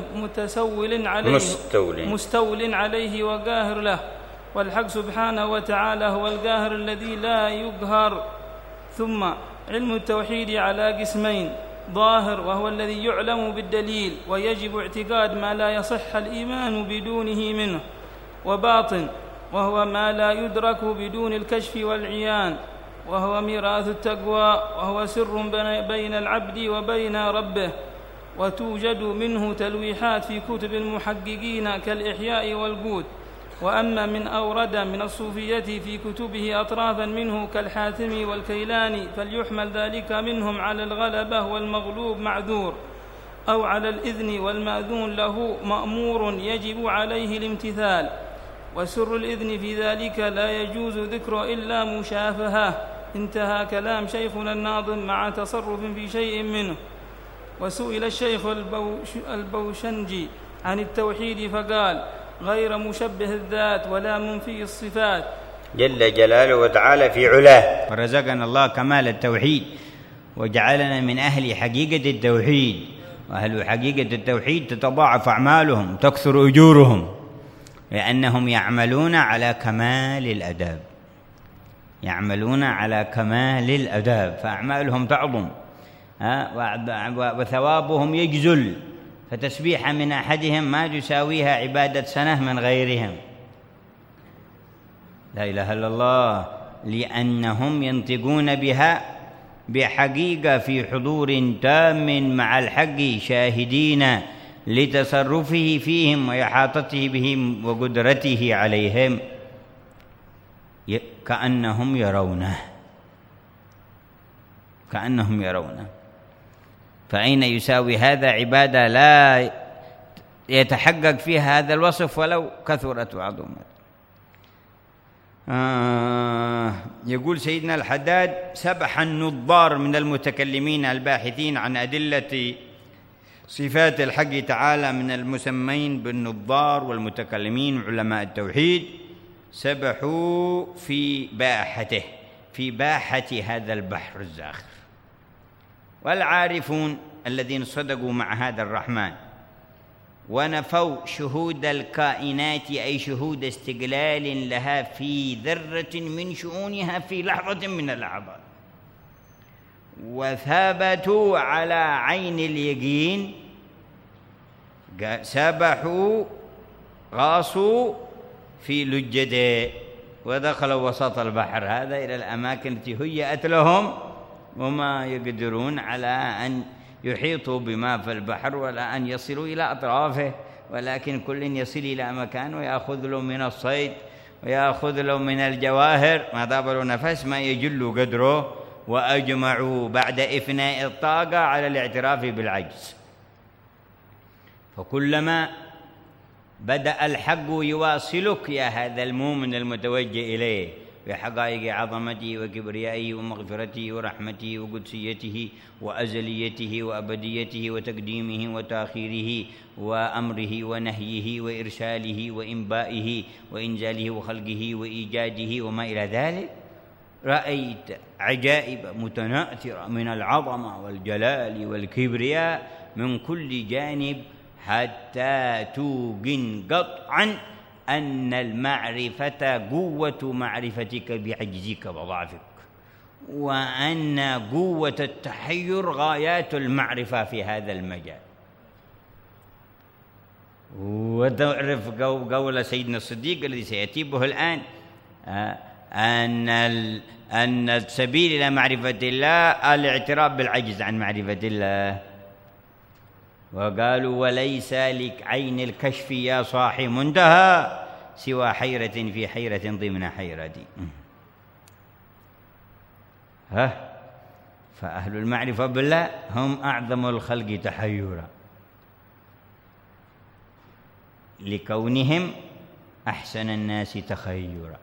مستول عليه وقاهر له، والحق سبحانه وتعالى هو القاهر الذي لا يقهر. ثم علم التوحيد على قسمين: ظاهر وهو الذي يعلم بالدليل ويجب اعتقاد ما لا يصح الإيمان بدونه منه، وباطن وهو ما لا يدرك بدون الكشف والعيان، وهو ميراث التقوى، وهو سر بين العبد وبين ربه، وتوجد منه تلويحات في كتب المحققين كالإحياء والقود. وأما من أورد من الصوفية في كتبه أطرافا منه كالحاتمي والكيلاني، فليحمل ذلك منهم على الغلبة والمغلوب معذور، أو على الإذن والمأذون له مأمور يجب عليه الامتثال. وسر الإذن في ذلك لا يجوز ذكره إلا مشافهة. انتهى كلام شيخنا الناظم مع تصرف في شيء منه. وسئل الشيخ البوشنجي عن التوحيد فقال: غير مشبه الذات ولا منفي الصفات،
جل جلاله وتعالى في علاه. ورزقنا الله كمال التوحيد، وجعلنا من أهل حقيقة التوحيد، وأهل حقيقة التوحيد تتضاعف أعمالهم، تكثر أجورهم، لأنهم يعملون على كمال الأداب، يعملون على كمال الأداب، فأعمالهم تعظم وثوابهم يجزل، فتسبيحة من أحدهم ما تساويها عبادة سنة من غيرهم. لا إله إلا الله، لأنهم ينطقون بها بحقيقة في حضور تام مع الحق، شاهدين لتصرفه فيهم وإحاطته بهم وقدرته عليهم، كأنهم يرونه، كأنهم يرونه. فأين يساوي هذا عبادة لا يتحقق فيها هذا الوصف ولو كثرت وعظمت؟ يقول سيدنا الحداد: سبح النظار من المتكلمين الباحثين عن أدلة صفات الحق تعالى من المسمين بالنظار والمتكلمين علماء التوحيد، سبحوا في باحته، في باحة هذا البحر الزاخر. والعارفون الذين صدقوا مع هذا الرحمن ونفوا شهود الكائنات، أي شهود استقلال لها في ذرة من شؤونها في لحظة من اللحظات، وثبتوا على عين اليقين، سبحوا غاصوا في لجده ودخلوا وسط البحر هذا إلى الأماكن التي هيأت لهم، وما يقدرون على أن يحيطوا بما في البحر ولا أن يصلوا إلى أطرافه، ولكن كل يصل إلى مكان ويأخذ له من الصيد ويأخذ له من الجواهر ما ضاب له نفس ما يجل قدره، وأجمعوا بعد إفناء الطاقة على الاعتراف بالعجز. فكلما بدأ الحق يواصلك يا هذا المؤمن المتوجه إليه بحقائق عظمته وكبريائه ومغفرته ورحمته وقدسيته وأزليته وأبديته وتقديمه وتأخيره وأمره ونهيه وإرساله وإنبائه وإنزاله وخلقه وإيجاده وما إلى ذلك، رأيت عجائب متناثرة من العظمة والجلال والكبرياء من كل جانب، حتى توقن قطعا أن المعرفة قوة معرفتك بعجزك وضعفك، وأن قوة التحير غايات المعرفة في هذا المجال. وتعرف قول سيدنا الصديق الذي سيأتي به الآن، أن السبيل إلى معرفة الله الاعتراف بالعجز عن معرفة الله. وقالوا: وليس لعين الكشف يا صاحي منتهى سوى حيرة في حيرة ضمن حيرتي. فأهل المعرفة بالله هم أعظم الخلق تحيرا، لكونهم أحسن الناس تخيرا،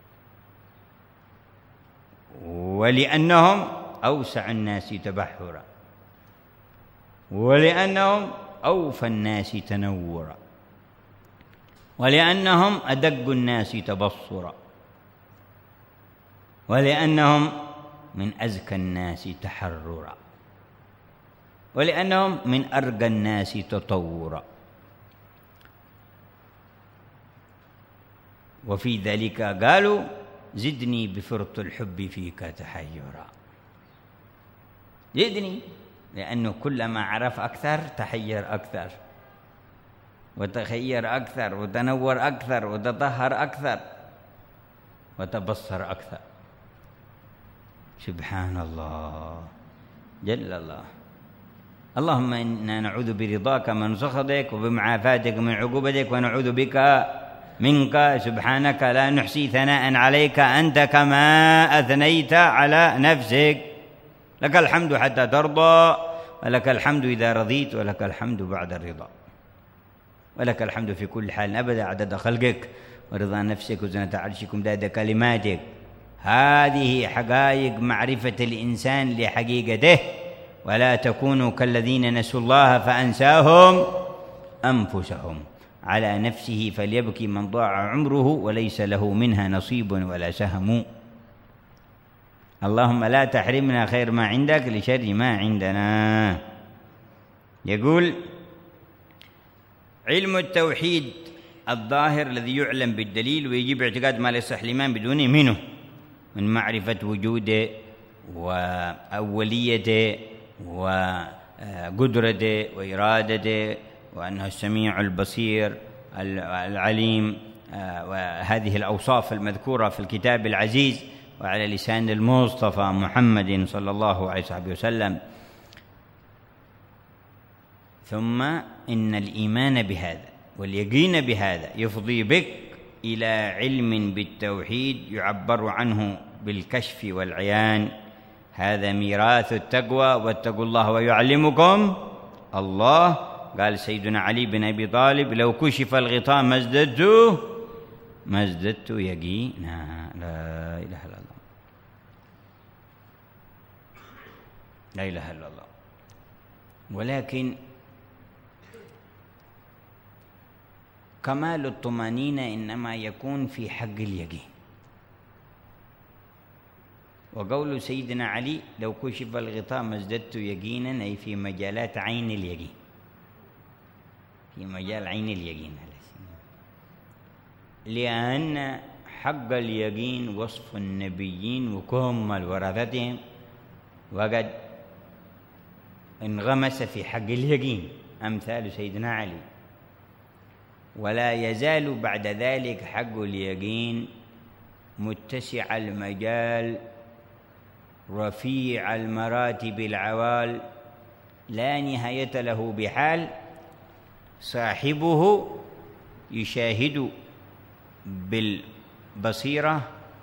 ولأنهم أوسع الناس تبحرا، ولأنهم أوفى الناس تنورا، ولأنهم أدق الناس تبصرا، ولأنهم من أزكى الناس تحررا، ولأنهم من أرقى الناس تطورا. وفي ذلك قالوا: زدني بفرط الحب فيك تحيرا. زدني، لأنه كلما عرف أكثر تحير أكثر وتخير أكثر وتنور أكثر وتطهر أكثر وتبصر أكثر. سبحان الله جل الله. اللهم إنا نعوذ برضاك من سخطك وبمعافاتك من عقوبتك، ونعوذ بك منك سبحانك لا نحصي ثناء عليك أنت كما أثنيت على نفسك. لك الحمد حتى ترضى، ولك الحمد إذا رضيت، ولك الحمد بعد الرضا، ولك الحمد في كل حال أبدا عدد خلقك ورضا نفسك وزنة عرشك ومداد كلماتك. هذه حقائق معرفة الإنسان لحقيقته، ولا تكونوا كالذين نسوا الله فأنساهم أنفسهم. على نفسه فليبكي من ضاع عمره وليس له منها نصيب ولا سهم. اللهم لا تحرمنا خير ما عندك لشر ما عندنا. يقول: علم التوحيد الظاهر الذي يعلم بالدليل، ويجب اعتقاد ما لا يصح الإيمان بدونه منه، من معرفة وجوده وأوليته وقدرته وإرادته، وأنه السميع البصير العليم، وهذه الأوصاف المذكورة في الكتاب العزيز وعلى لسان المصطفى محمد صلى الله عليه وسلم. ثم إن الإيمان بهذا واليقين بهذا يفضي بك إلى علم بالتوحيد يعبر عنه بالكشف والعيان. هذا ميراث التقوى، واتقوا الله ويعلمكم الله. قال سيدنا علي بن أبي طالب: لو كشف الغطاء ما ازددت يقينا. لا إله إلا الله، لا إله إلا الله. ولكن كمال الطمأنينة إنما يكون في حق اليقين. وقول سيدنا علي: لو كشف الغطاء ما ازددت يقينا، أي في مجالات عين اليقين، في مجال عين اليقين، لأن حق اليقين وصف النبيين وكمل ورثتهم، وقد انغمس في حق اليقين أمثال سيدنا علي. ولا يزال بعد ذلك حق اليقين متسع المجال رفيع المراتب العوال، لا نهاية له بحال. صاحبه يشاهد بالبصيرة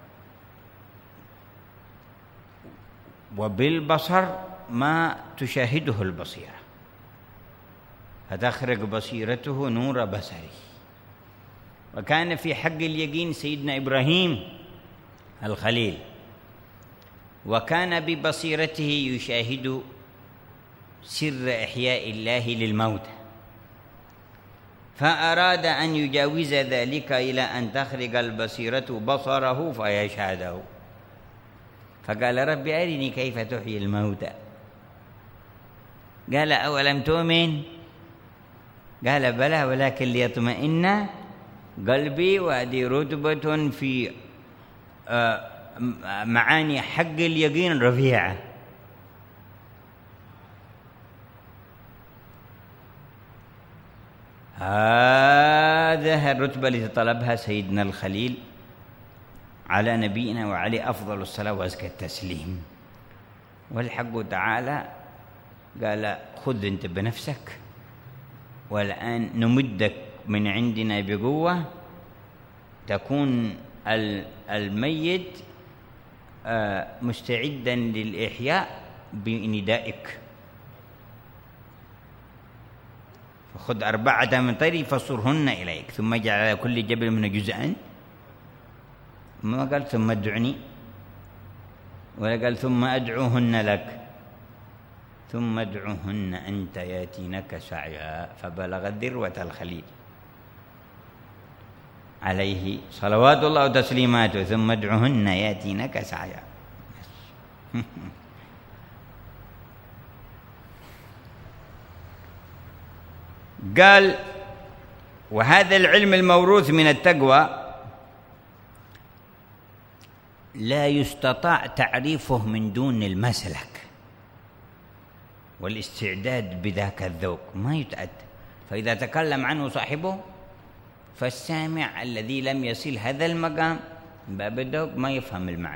وبالبصر ما تشاهده البصيرة، فتخرج بصيرته نور بصره. وكان في حق اليقين سيدنا إبراهيم الخليل، وكان ببصيرته يشاهد سر إحياء الله للموتى، فأراد أن يجاوز ذلك إلى أن تخرج البصيرة بصره فيشهده، فقال: رب أرني كيف تحيي الموتى. قال: أولم تؤمن؟ قال: بلى ولكن ليطمئن قلبي. وهذه رتبة في معاني حق اليقين رفيعة. هذه الرتبة التي طلبها سيدنا الخليل على نبينا وعليه أفضل الصلاة وأزكى التسليم. والحق تعالى قال: خذ أنت بنفسك، والآن نمدك من عندنا بقوة، تكون الميت مستعدا للإحياء بندائك. فخذ 4 من طير فصرهن إليك، ثم اجعل على كل جبل من جزءا. ما قال ثم ادعني، ولا قال ثم أدعوهن لك، ثم ادعوهن أنت ياتينك سعيا. فبلغت ذروة الخليل عليه صلوات الله وتسليماته: ثم ادعوهن ياتينك سعيا. قال: وهذا العلم الموروث من التقوى لا يستطاع تعريفه من دون المسلك والاستعداد بذاك الذوق، ما يتأتى. فإذا تكلم عنه صاحبه فالسامع الذي لم يصل هذا المقام باب الذوق ما يفهم المعنى،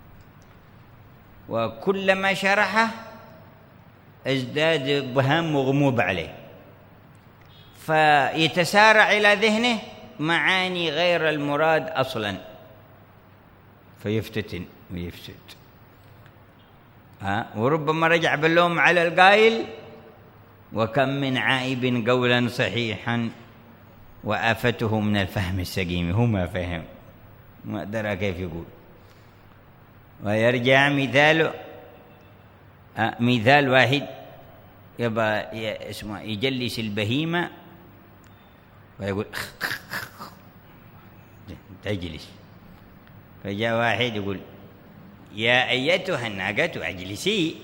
وكلما شرحه ازداد بهام وغموض عليه، فيتسارع إلى ذهنه معاني غير المراد أصلا، فيفتتن ويفسد. وربما رجع باللوم على القائل: وكم من عائب قولا صحيحا وآفته من الفهم السقيم. هو ما فهم، ما درى كيف يقول. ويرجع مثال واحد يبقى اسمه يجلس البهيمة ويقول تجلس، فجاء واحد يقول: يا أيتها الناقة أجلسي.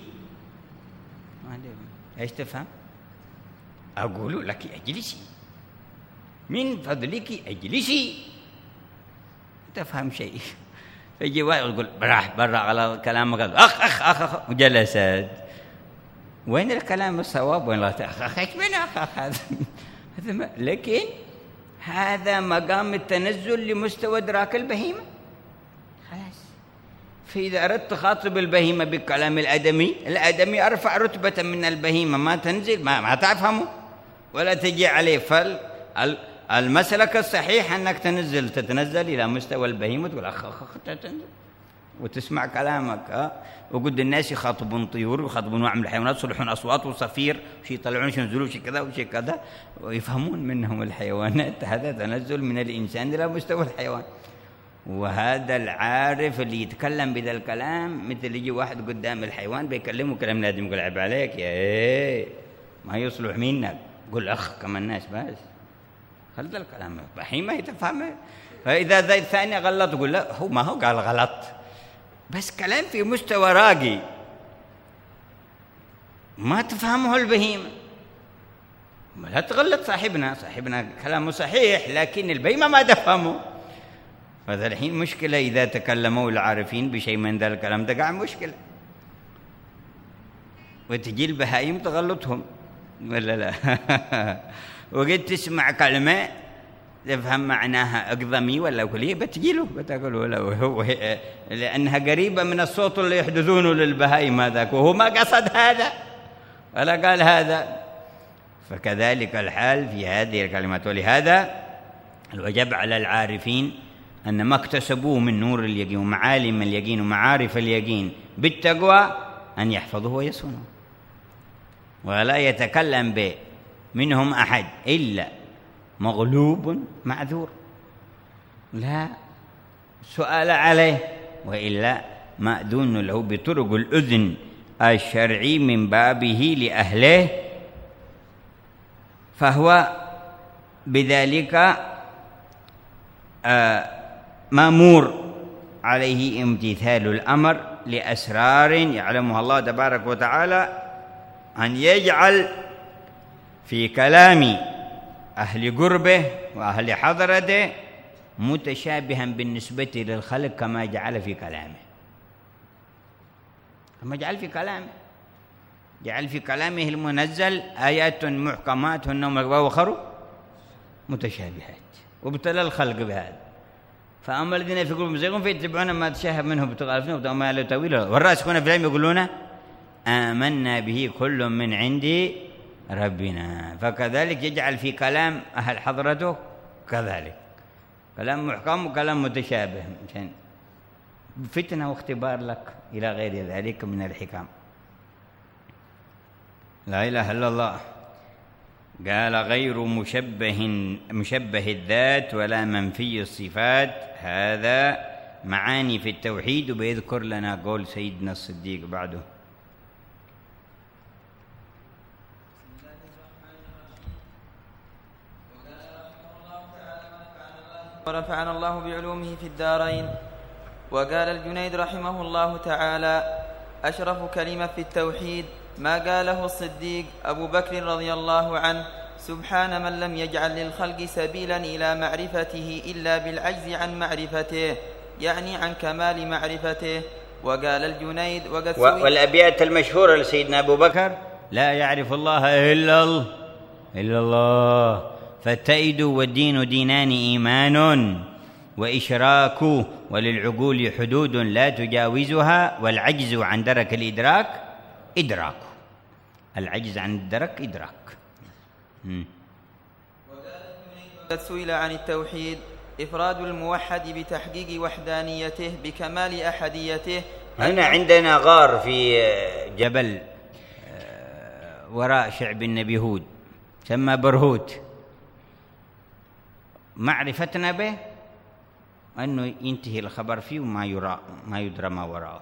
ايش تفهم؟ أقول لك أجلسي. من فضلك اجلسي، تفهم شيء. فيجي واحد يقول برا على كلامك، اخ اخ اخ اخ، وجلست. وين الكلام الصواب؟ وين اخ من اخ هذا؟ لكن هذا مقام التنزل لمستوى إدراك البهيمة. خلاص. فإذا أردت تخاطب البهيمة بالكلام الآدمي أرفع رتبة من البهيمة، ما تنزل، ما تفهمه ولا تجي عليه. فالمسلك الصحيح أنك تتنزل إلى مستوى البهيمة، تقول أخ تنزل وتسمع كلامك. وقد الناس يخاطبون طيور ويخاطبون نوع من الحيوانات، يصلحون أصوات وصفير، وشي يطلعون شي ينزلون شي كذا وشي كذا، ويفهمون منهم الحيوانات. هذا تنزل من الإنسان إلى مستوى الحيوان. وهذا العارف اللي يتكلم بذا الكلام مثل يجي واحد قدام الحيوان بيكلمه كلام نادم، يقول عيب عليك يا ما يصلح منك، قل أخ كما الناس بس. خلد الكلام بهيمة يتفهمه. فإذا ذا الثاني غلط قل لا، هو ما هو قال غلط، بس كلام في مستوى راقي ما تفهمه البهيمة. لا تغلط صاحبنا كلامه صحيح لكن البهيمة ما تفهمه. فهذا الحين مشكلة إذا تكلموا العارفين بشيء من ذا الكلام تقع مشكلة، وتجي البهائم تغلطهم ولا لا. وقد تسمع كلمة تفهم معناها أقضمي ولا كلية، بتجيله بتقول هو لأنها قريبة من الصوت اللي يحدثونه للبهائم هذاك، وهو ما قصد هذا ولا قال هذا. فكذلك الحال في هذه الكلمات. ولهذا الوجب على العارفين أن ما اكتسبوه من نور اليقين ومعالم اليقين ومعارف اليقين بالتقوى أن يحفظوه ويصونوه، ولا يتكلم به منهم أحد إلا مغلوب معذور لا سؤال عليه، وإلا مأذون له بطرق الأذن الشرعي من بابه لأهله، فهو بذلك مأمور عليه امتثال الأمر لأسرار يعلمها الله تبارك وتعالى، أن يجعل في كلام أهل قربه وأهل حضرته متشابها بالنسبة للخلق كما جعل في كلامه. جعل في كلامه المنزل آيات محكمات هن وأخر متشابهات، وابتلى الخلق بهذا. فأما الذين في قلوبهم زيغ فيتبعون ما تشابه منه ابتغاء الفتنة وما لا تأويله، والراسخون في العلم يقولون آمنا به كل من عند ربنا. فكذلك يجعل في كلام أهل حضرته كذلك كلام محكم وكلام متشابه، عشان فتنة واختبار لك إلى غير ذلك من الحكام. لا إله إلا الله. قال غير مشبه الذات ولا منفي الصفات، هذا معاني في التوحيد. وبيذكر لنا قول سيدنا الصديق بعده.
ونفعنا الله بعلومه في الدارين. وقال الجنيد رحمه الله تعالى: أشرف كلمة في التوحيد ما قاله الصديق أبو بكر رضي الله عنه: سبحان من لم يجعل للخلق سبيلا إلى معرفته إلا بالعجز عن معرفته، يعني عن كمال معرفته. وقال الجنيد
والأبيات المشهورة لسيدنا أبو بكر: لا يعرف الله إلا الله، فالتئد والدين دينان إيمان وإشراك، وللعقول حدود لا تجاوزها، والعجز عن درك الإدراك إدراك. العجز عن الدرك إدراك.
وقد سئل عن التوحيد: إفراد الموحد بتحقيق وحدانيته بكمال أحديته.
هنا عندنا غار في جبل وراء شعب النبي هود سمى برهوت، معرفتنا به أنه ينتهي الخبر فيه وما يرى ما يدرى ما وراءه،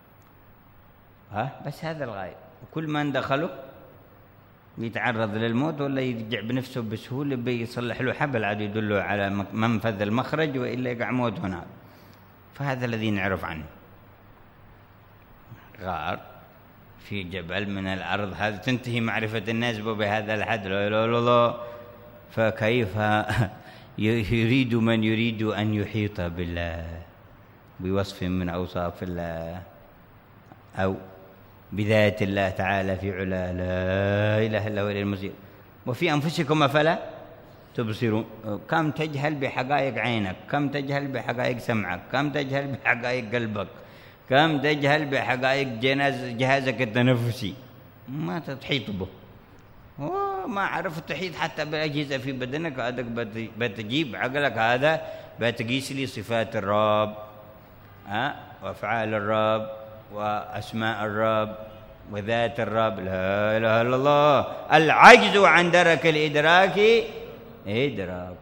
بس هذا الغاية. وكل من دخله يتعرض للموت ولا يرجع بنفسه بسهولة، بيصلح له حبل عاد يدله على منفذ المخرج، وإلا يقع موت هناك. فهذا الذي نعرف عنه، غار في جبل من الأرض، هذا تنتهي معرفة الناس بهذا الحد. لا لا لا لا. فكيف يريد من يريد أن يحيط بالله بوصف من أوصاف الله أو بذات الله تعالى في علا لا إله إلا هو إليه المصير. وفي أنفسكم أفلا تبصرون. كم تجهل بحقائق عينك، كم تجهل بحقائق سمعك، كم تجهل بحقائق قلبك، كم تجهل بحقائق جهازك التنفسي، ما تحيط به. وما عرفت تحيط حتى بالأجهزة في بدنك، هذا بتجيب عقلك هذا بتقيس لي صفات الرب وأفعال الرب وأسماء الرب وذات الرب. لا إله إلا الله. العجز عن درك الإدراك إدراك.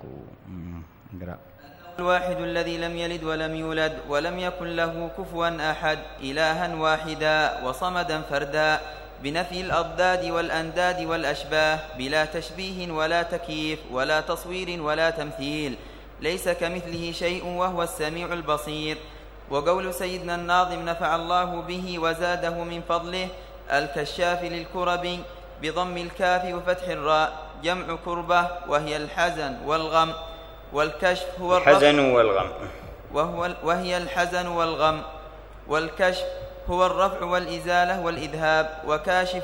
الواحد الذي لم يلد ولم يولد ولم يكن له كفوا أحد، إلها واحدا وصمدا فردا، بنفي الأضداد والأنداد والأشباه، بلا تشبيه ولا تكييف ولا تصوير ولا تمثيل، ليس كمثله شيء وهو السميع البصير. وقول سيدنا الناظم نفع الله به وزاده من فضله: الكشاف للكرب بضم الكاف وفتح الراء، جمع كربة وهي الحزن والغم، والكشف هو
الحزن والغم،
وهي الحزن والغم، والكشف هو الرفع والإزالة والإذهاب، وكاشف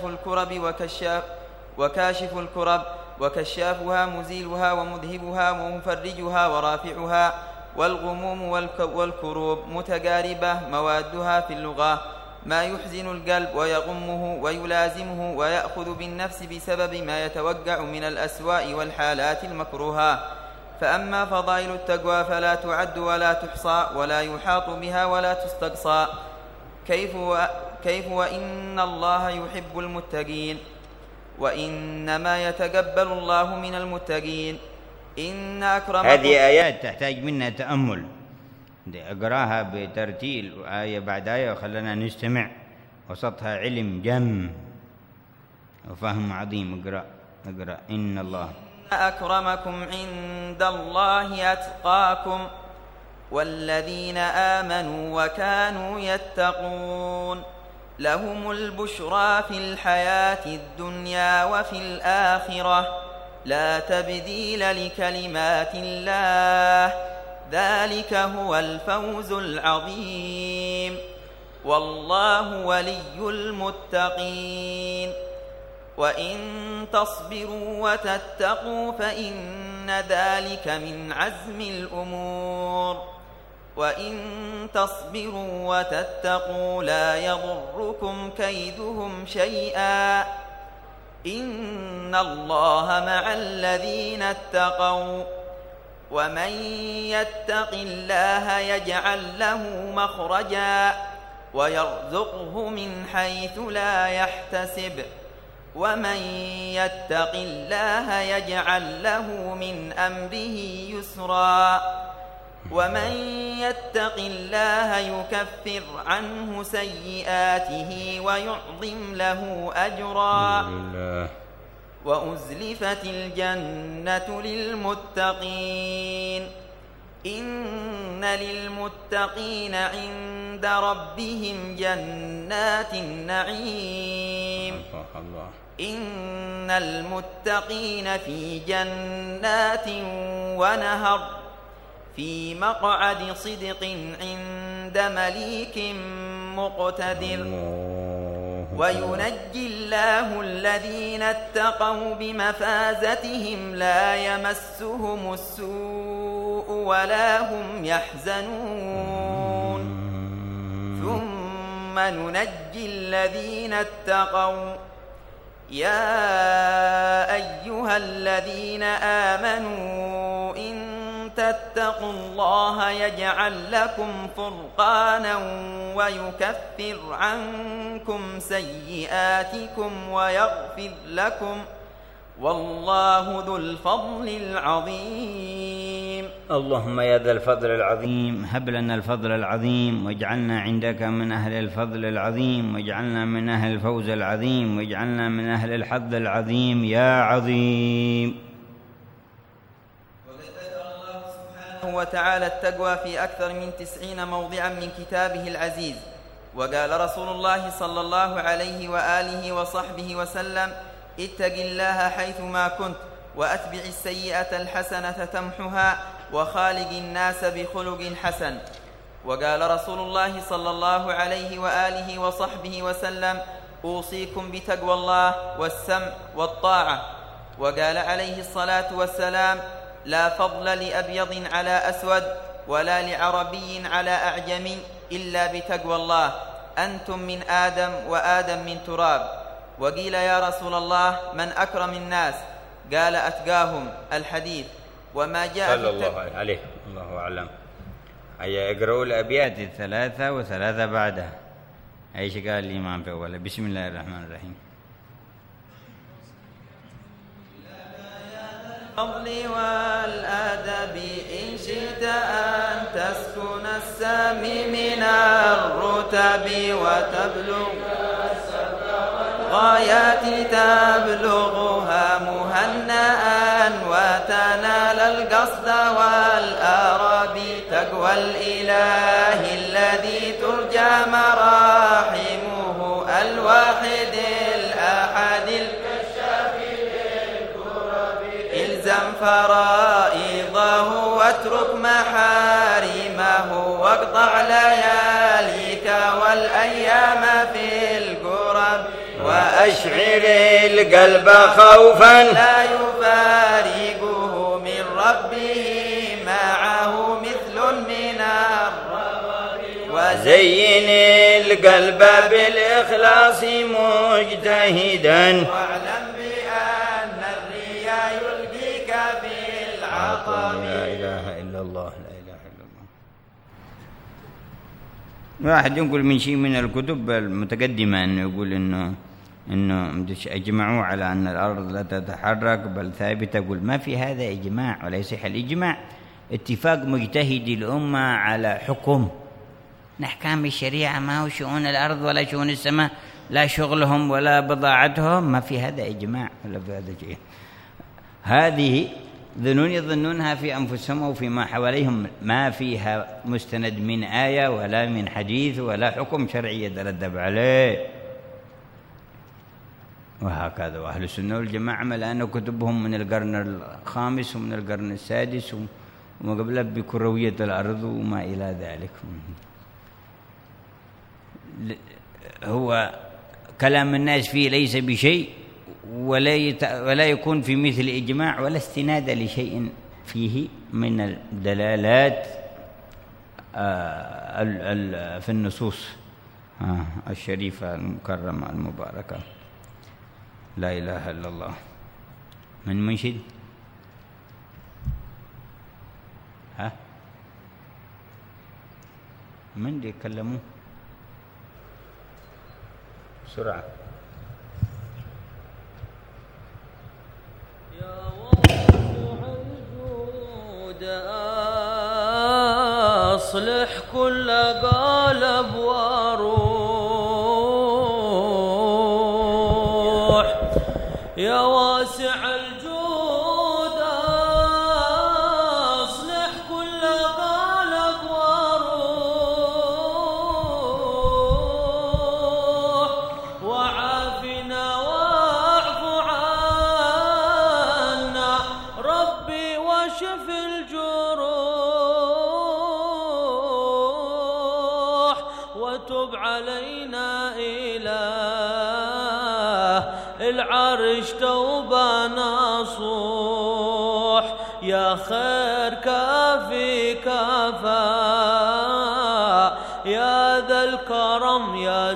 الكرب وكشافها مزيلها ومذهبها ومفرجها ورافعها، والغموم والكروب متقاربة موادها في اللغة، ما يحزن القلب ويغمه ويلازمه ويأخذ بالنفس بسبب ما يتوقع من الأسواء والحالات المكروهة. فأما فضائل التقوى فلا تعد ولا تحصى ولا يحاط بها ولا تستقصى. كيف وإن الله يحب المتقين، وإنما يتقبل الله من المتقين. إن أكرمكم.
هذه آيات تحتاج منا تأمل، أقراها بترتيل آية بعد آية وخلنا نستمع، وسطها علم جم وفهم عظيم. اقرأ. إن الله
أكرمكم عند الله أتقاكم والذين آمنوا وكانوا يتقون لهم البشرى في الحياة الدنيا وفي الآخرة لا تبديل لكلمات الله ذلك هو الفوز العظيم. والله ولي المتقين وإن تصبروا وتتقوا فإن ذلك من عزم الأمور وإن تصبروا وتتقوا لا يضركم كيدهم شيئا إن الله مع الذين اتقوا ومن يتق الله يجعل له مخرجا ويرزقه من حيث لا يحتسب ومن يتق الله يجعل له من أمره يسرا ومن يتق الله يكفر عنه سيئاته ويعظم له أجرا وأزلفت الجنة للمتقين إن للمتقين عند ربهم جنات النعيم إن المتقين في جنات ونهر في مقعد صدق عند مليك مقتدر وينجي الله الذين اتقوا بمفازتهم لا يمسهم السوء ولا هم يحزنون ثم ننجي الذين اتقوا يا أيها الذين آمنوا إن تتقوا الله يجعل لكم فرقانا ويكفر عنكم سيئاتكم ويغفر لكم والله ذو الفضل العظيم.
اللهم يا ذا الفضل العظيم هب لنا الفضل العظيم واجعلنا عندك من أهل الفضل العظيم واجعلنا من أهل الفوز العظيم واجعلنا من أهل الحظ العظيم يا عظيم.
وتعالى التقوى في أكثر من 90 موضعا من كتابه العزيز. وقال رسول الله صلى الله عليه وآله وصحبه وسلم اتق الله حيثما كنت وأتبع السيئة الحسنة تمحها وخالق الناس بخلق حسن. وقال رسول الله صلى الله عليه وآله وصحبه وسلم: أوصيكم بتقوى الله والسمع والطاعة. وقال عليه الصلاة والسلام: لا فضل لأبيض على أسود ولا لعربي على أعجمي إلا بتقوى الله. أنتم من آدم وآدم من تراب. وقيل: يا رسول الله من أكرم الناس؟ قال: أتقاهم. الحديث. وما جاء
صلى الله عليه. الله أعلم. هيا اقرأوا الأبيات الثلاثة وثلاثة بعدها. أيش قال الإمام في أوله؟ بسم الله الرحمن الرحيم.
الفضل والأدب إن شئت أن تسكن السامي من الرتب وتبلغ غايات تبلغها مهنأ وتنال القصد والآراب. تقوى الإله الذي ترجى مراحمه الواحد الأحد الكشاف للكرب. إلزم فرائضه واترك محارمه واقطع لياليك والأيام في الكرب.
وأشعر القلب خوفا
لا يفارقه من ربه معه مثل من الرغب.
وزين القلب بالإخلاص مجتهدا.
واعلم بأن الرياء يلقيك في العقب.
لا إله إلا الله. لا إله إلا الله. واحد ينقل من شيء من الكتب المتقدمة أنه يقول إنه أجمعوا على أن الأرض لا تتحرك بل ثابتة. أقول ما في هذا إجماع ولا يصح الإجماع. اتفاق مجتهدي الأمة على حكم أحكام الشريعة، ما هو شؤون الأرض ولا شؤون السماء، لا شغلهم ولا بضاعتهم. ما في هذا إجماع ولا في هذا شيء. هذه ظنون يظنونها في أنفسهم أو فيما حواليهم، ما فيها مستند من آية ولا من حديث ولا حكم شرعي يترتب عليه. وهكذا. وأهل السنة والجماعة ملأنا كتبهم من القرن الخامس ومن القرن السادس وما قبله بكروية الأرض وما إلى ذلك. هو كلام الناس فيه ليس بشيء ولا يكون في مثل إجماع ولا استناد لشيء فيه من الدلالات في النصوص الشريفة المكرمة المباركة. لا إله إلا الله. من منشد؟ من اللي يكلموه؟ بسرعة.
يا واسع الجود أصلح كل قالب وروح. يا واسع الجود أصلح كل قالب وروح. وعافنا واعف عنا ربي واشف الجروح. وتب علينا إله العرش توبة نصوح. يا خير كافي كافى يا ذا الكرم يا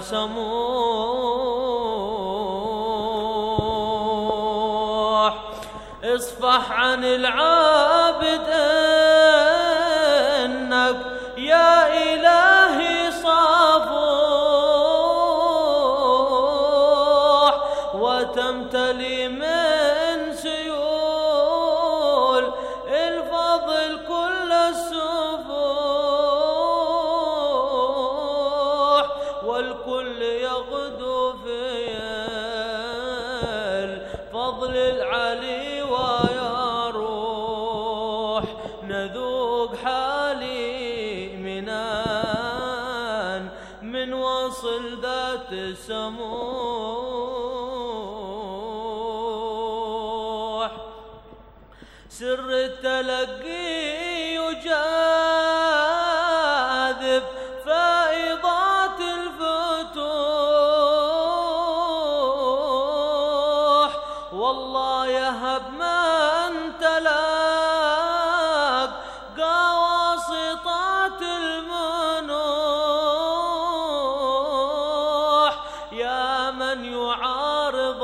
سموح. اصفح عن العابد إنك يا إلهي صفوح. وتمتلي من سيول الفضل كل السفوح. والكل يغدو في الفضل العلي ويروح. نذوق حالي من وصل ذات السموح. سر التلقي يجاذب فائضات الفتوح، والله يهب من تلاقى واسطات المنوح. يا من يعارض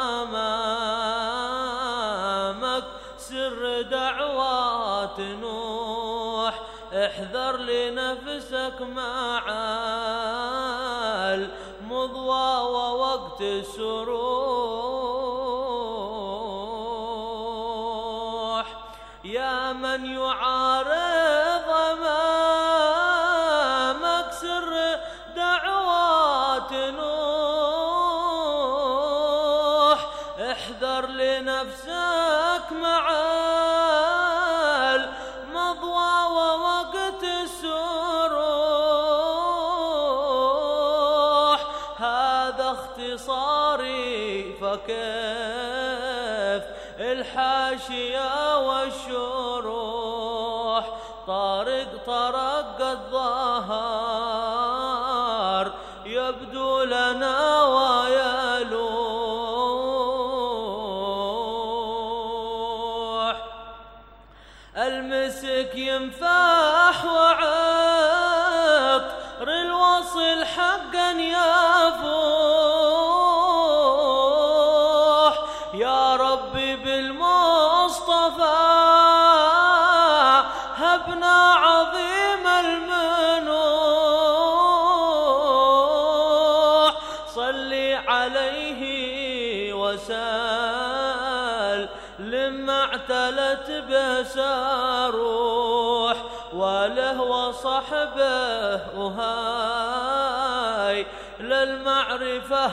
أمامك سر دعوات نوح، احذر لنفسك مع المضوى ووقت السروح. يا من يعارض أمامك سر دعوات نوح، احذر لنفسك مع المضوى ووقت السروح. هذا اختصاري فكيف الحاشية والشروح. طرق الظهر يبدو لنا ويلوح. المسك ينفاح وعطر الوصل حقا يفوح. يا ربي بالمصطفى هبنا عظيم المنوح. صلي عليه وسلم ما اعتلت به ساروح، وله وصحبه وهاي للمعرفة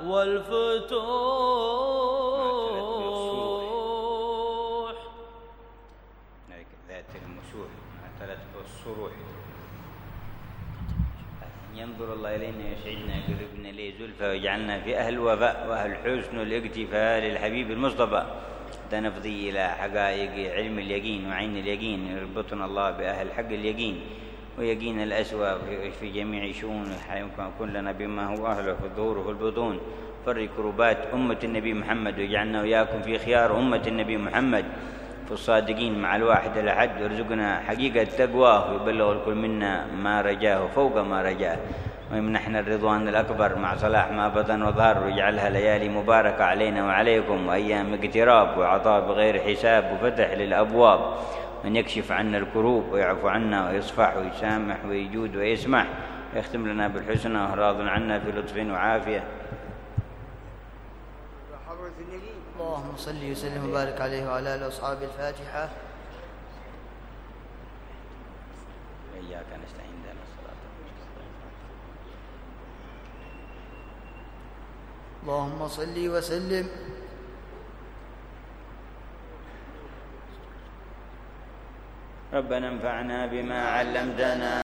والفتوح.
ذات المسوح اعتلت بالصروح. ينظر الله إلينا يسعدنا يقربنا ليه زلفى ويجعلنا في أهل الوفاء وأهل حسن الاقتفاء للحبيب المصطفى. نفضي إلى حقائق علم اليقين وعين اليقين، يربطنا الله بأهل حق اليقين ويقين الأسوأ في جميع شؤون الحياة، ويكون لنا بما هو أهله في الظهور وفي البطون. فرق كربات أمة النبي محمد ويجعلنا وإياكم في خيار أمة النبي محمد في الصادقين مع الواحد الأحد، وارزقنا حقيقة التقوى ويبلغ الكل منا ما رجاه فوق ما رجاه، ويمنحنا الرضوان الأكبر مع صلاح ما بطن وظهر، ويجعلها ليالي مباركة علينا وعليكم وأيام اقتراب وعطاء بغير حساب وفتح للأبواب، وأن يكشف عنا الكروب ويعفو عنا ويصفح ويسامح ويجود ويسمح ويختم لنا بالحسنى وراض عنا في لطف وعافية.
اللهم صل وسلم وبارك عليه وعلى آله وأصحابه. الفاتحة.
إياك نستعين دائما الصلاة.
اللهم صل وسلم.
ربنا انفعنا بما علمتنا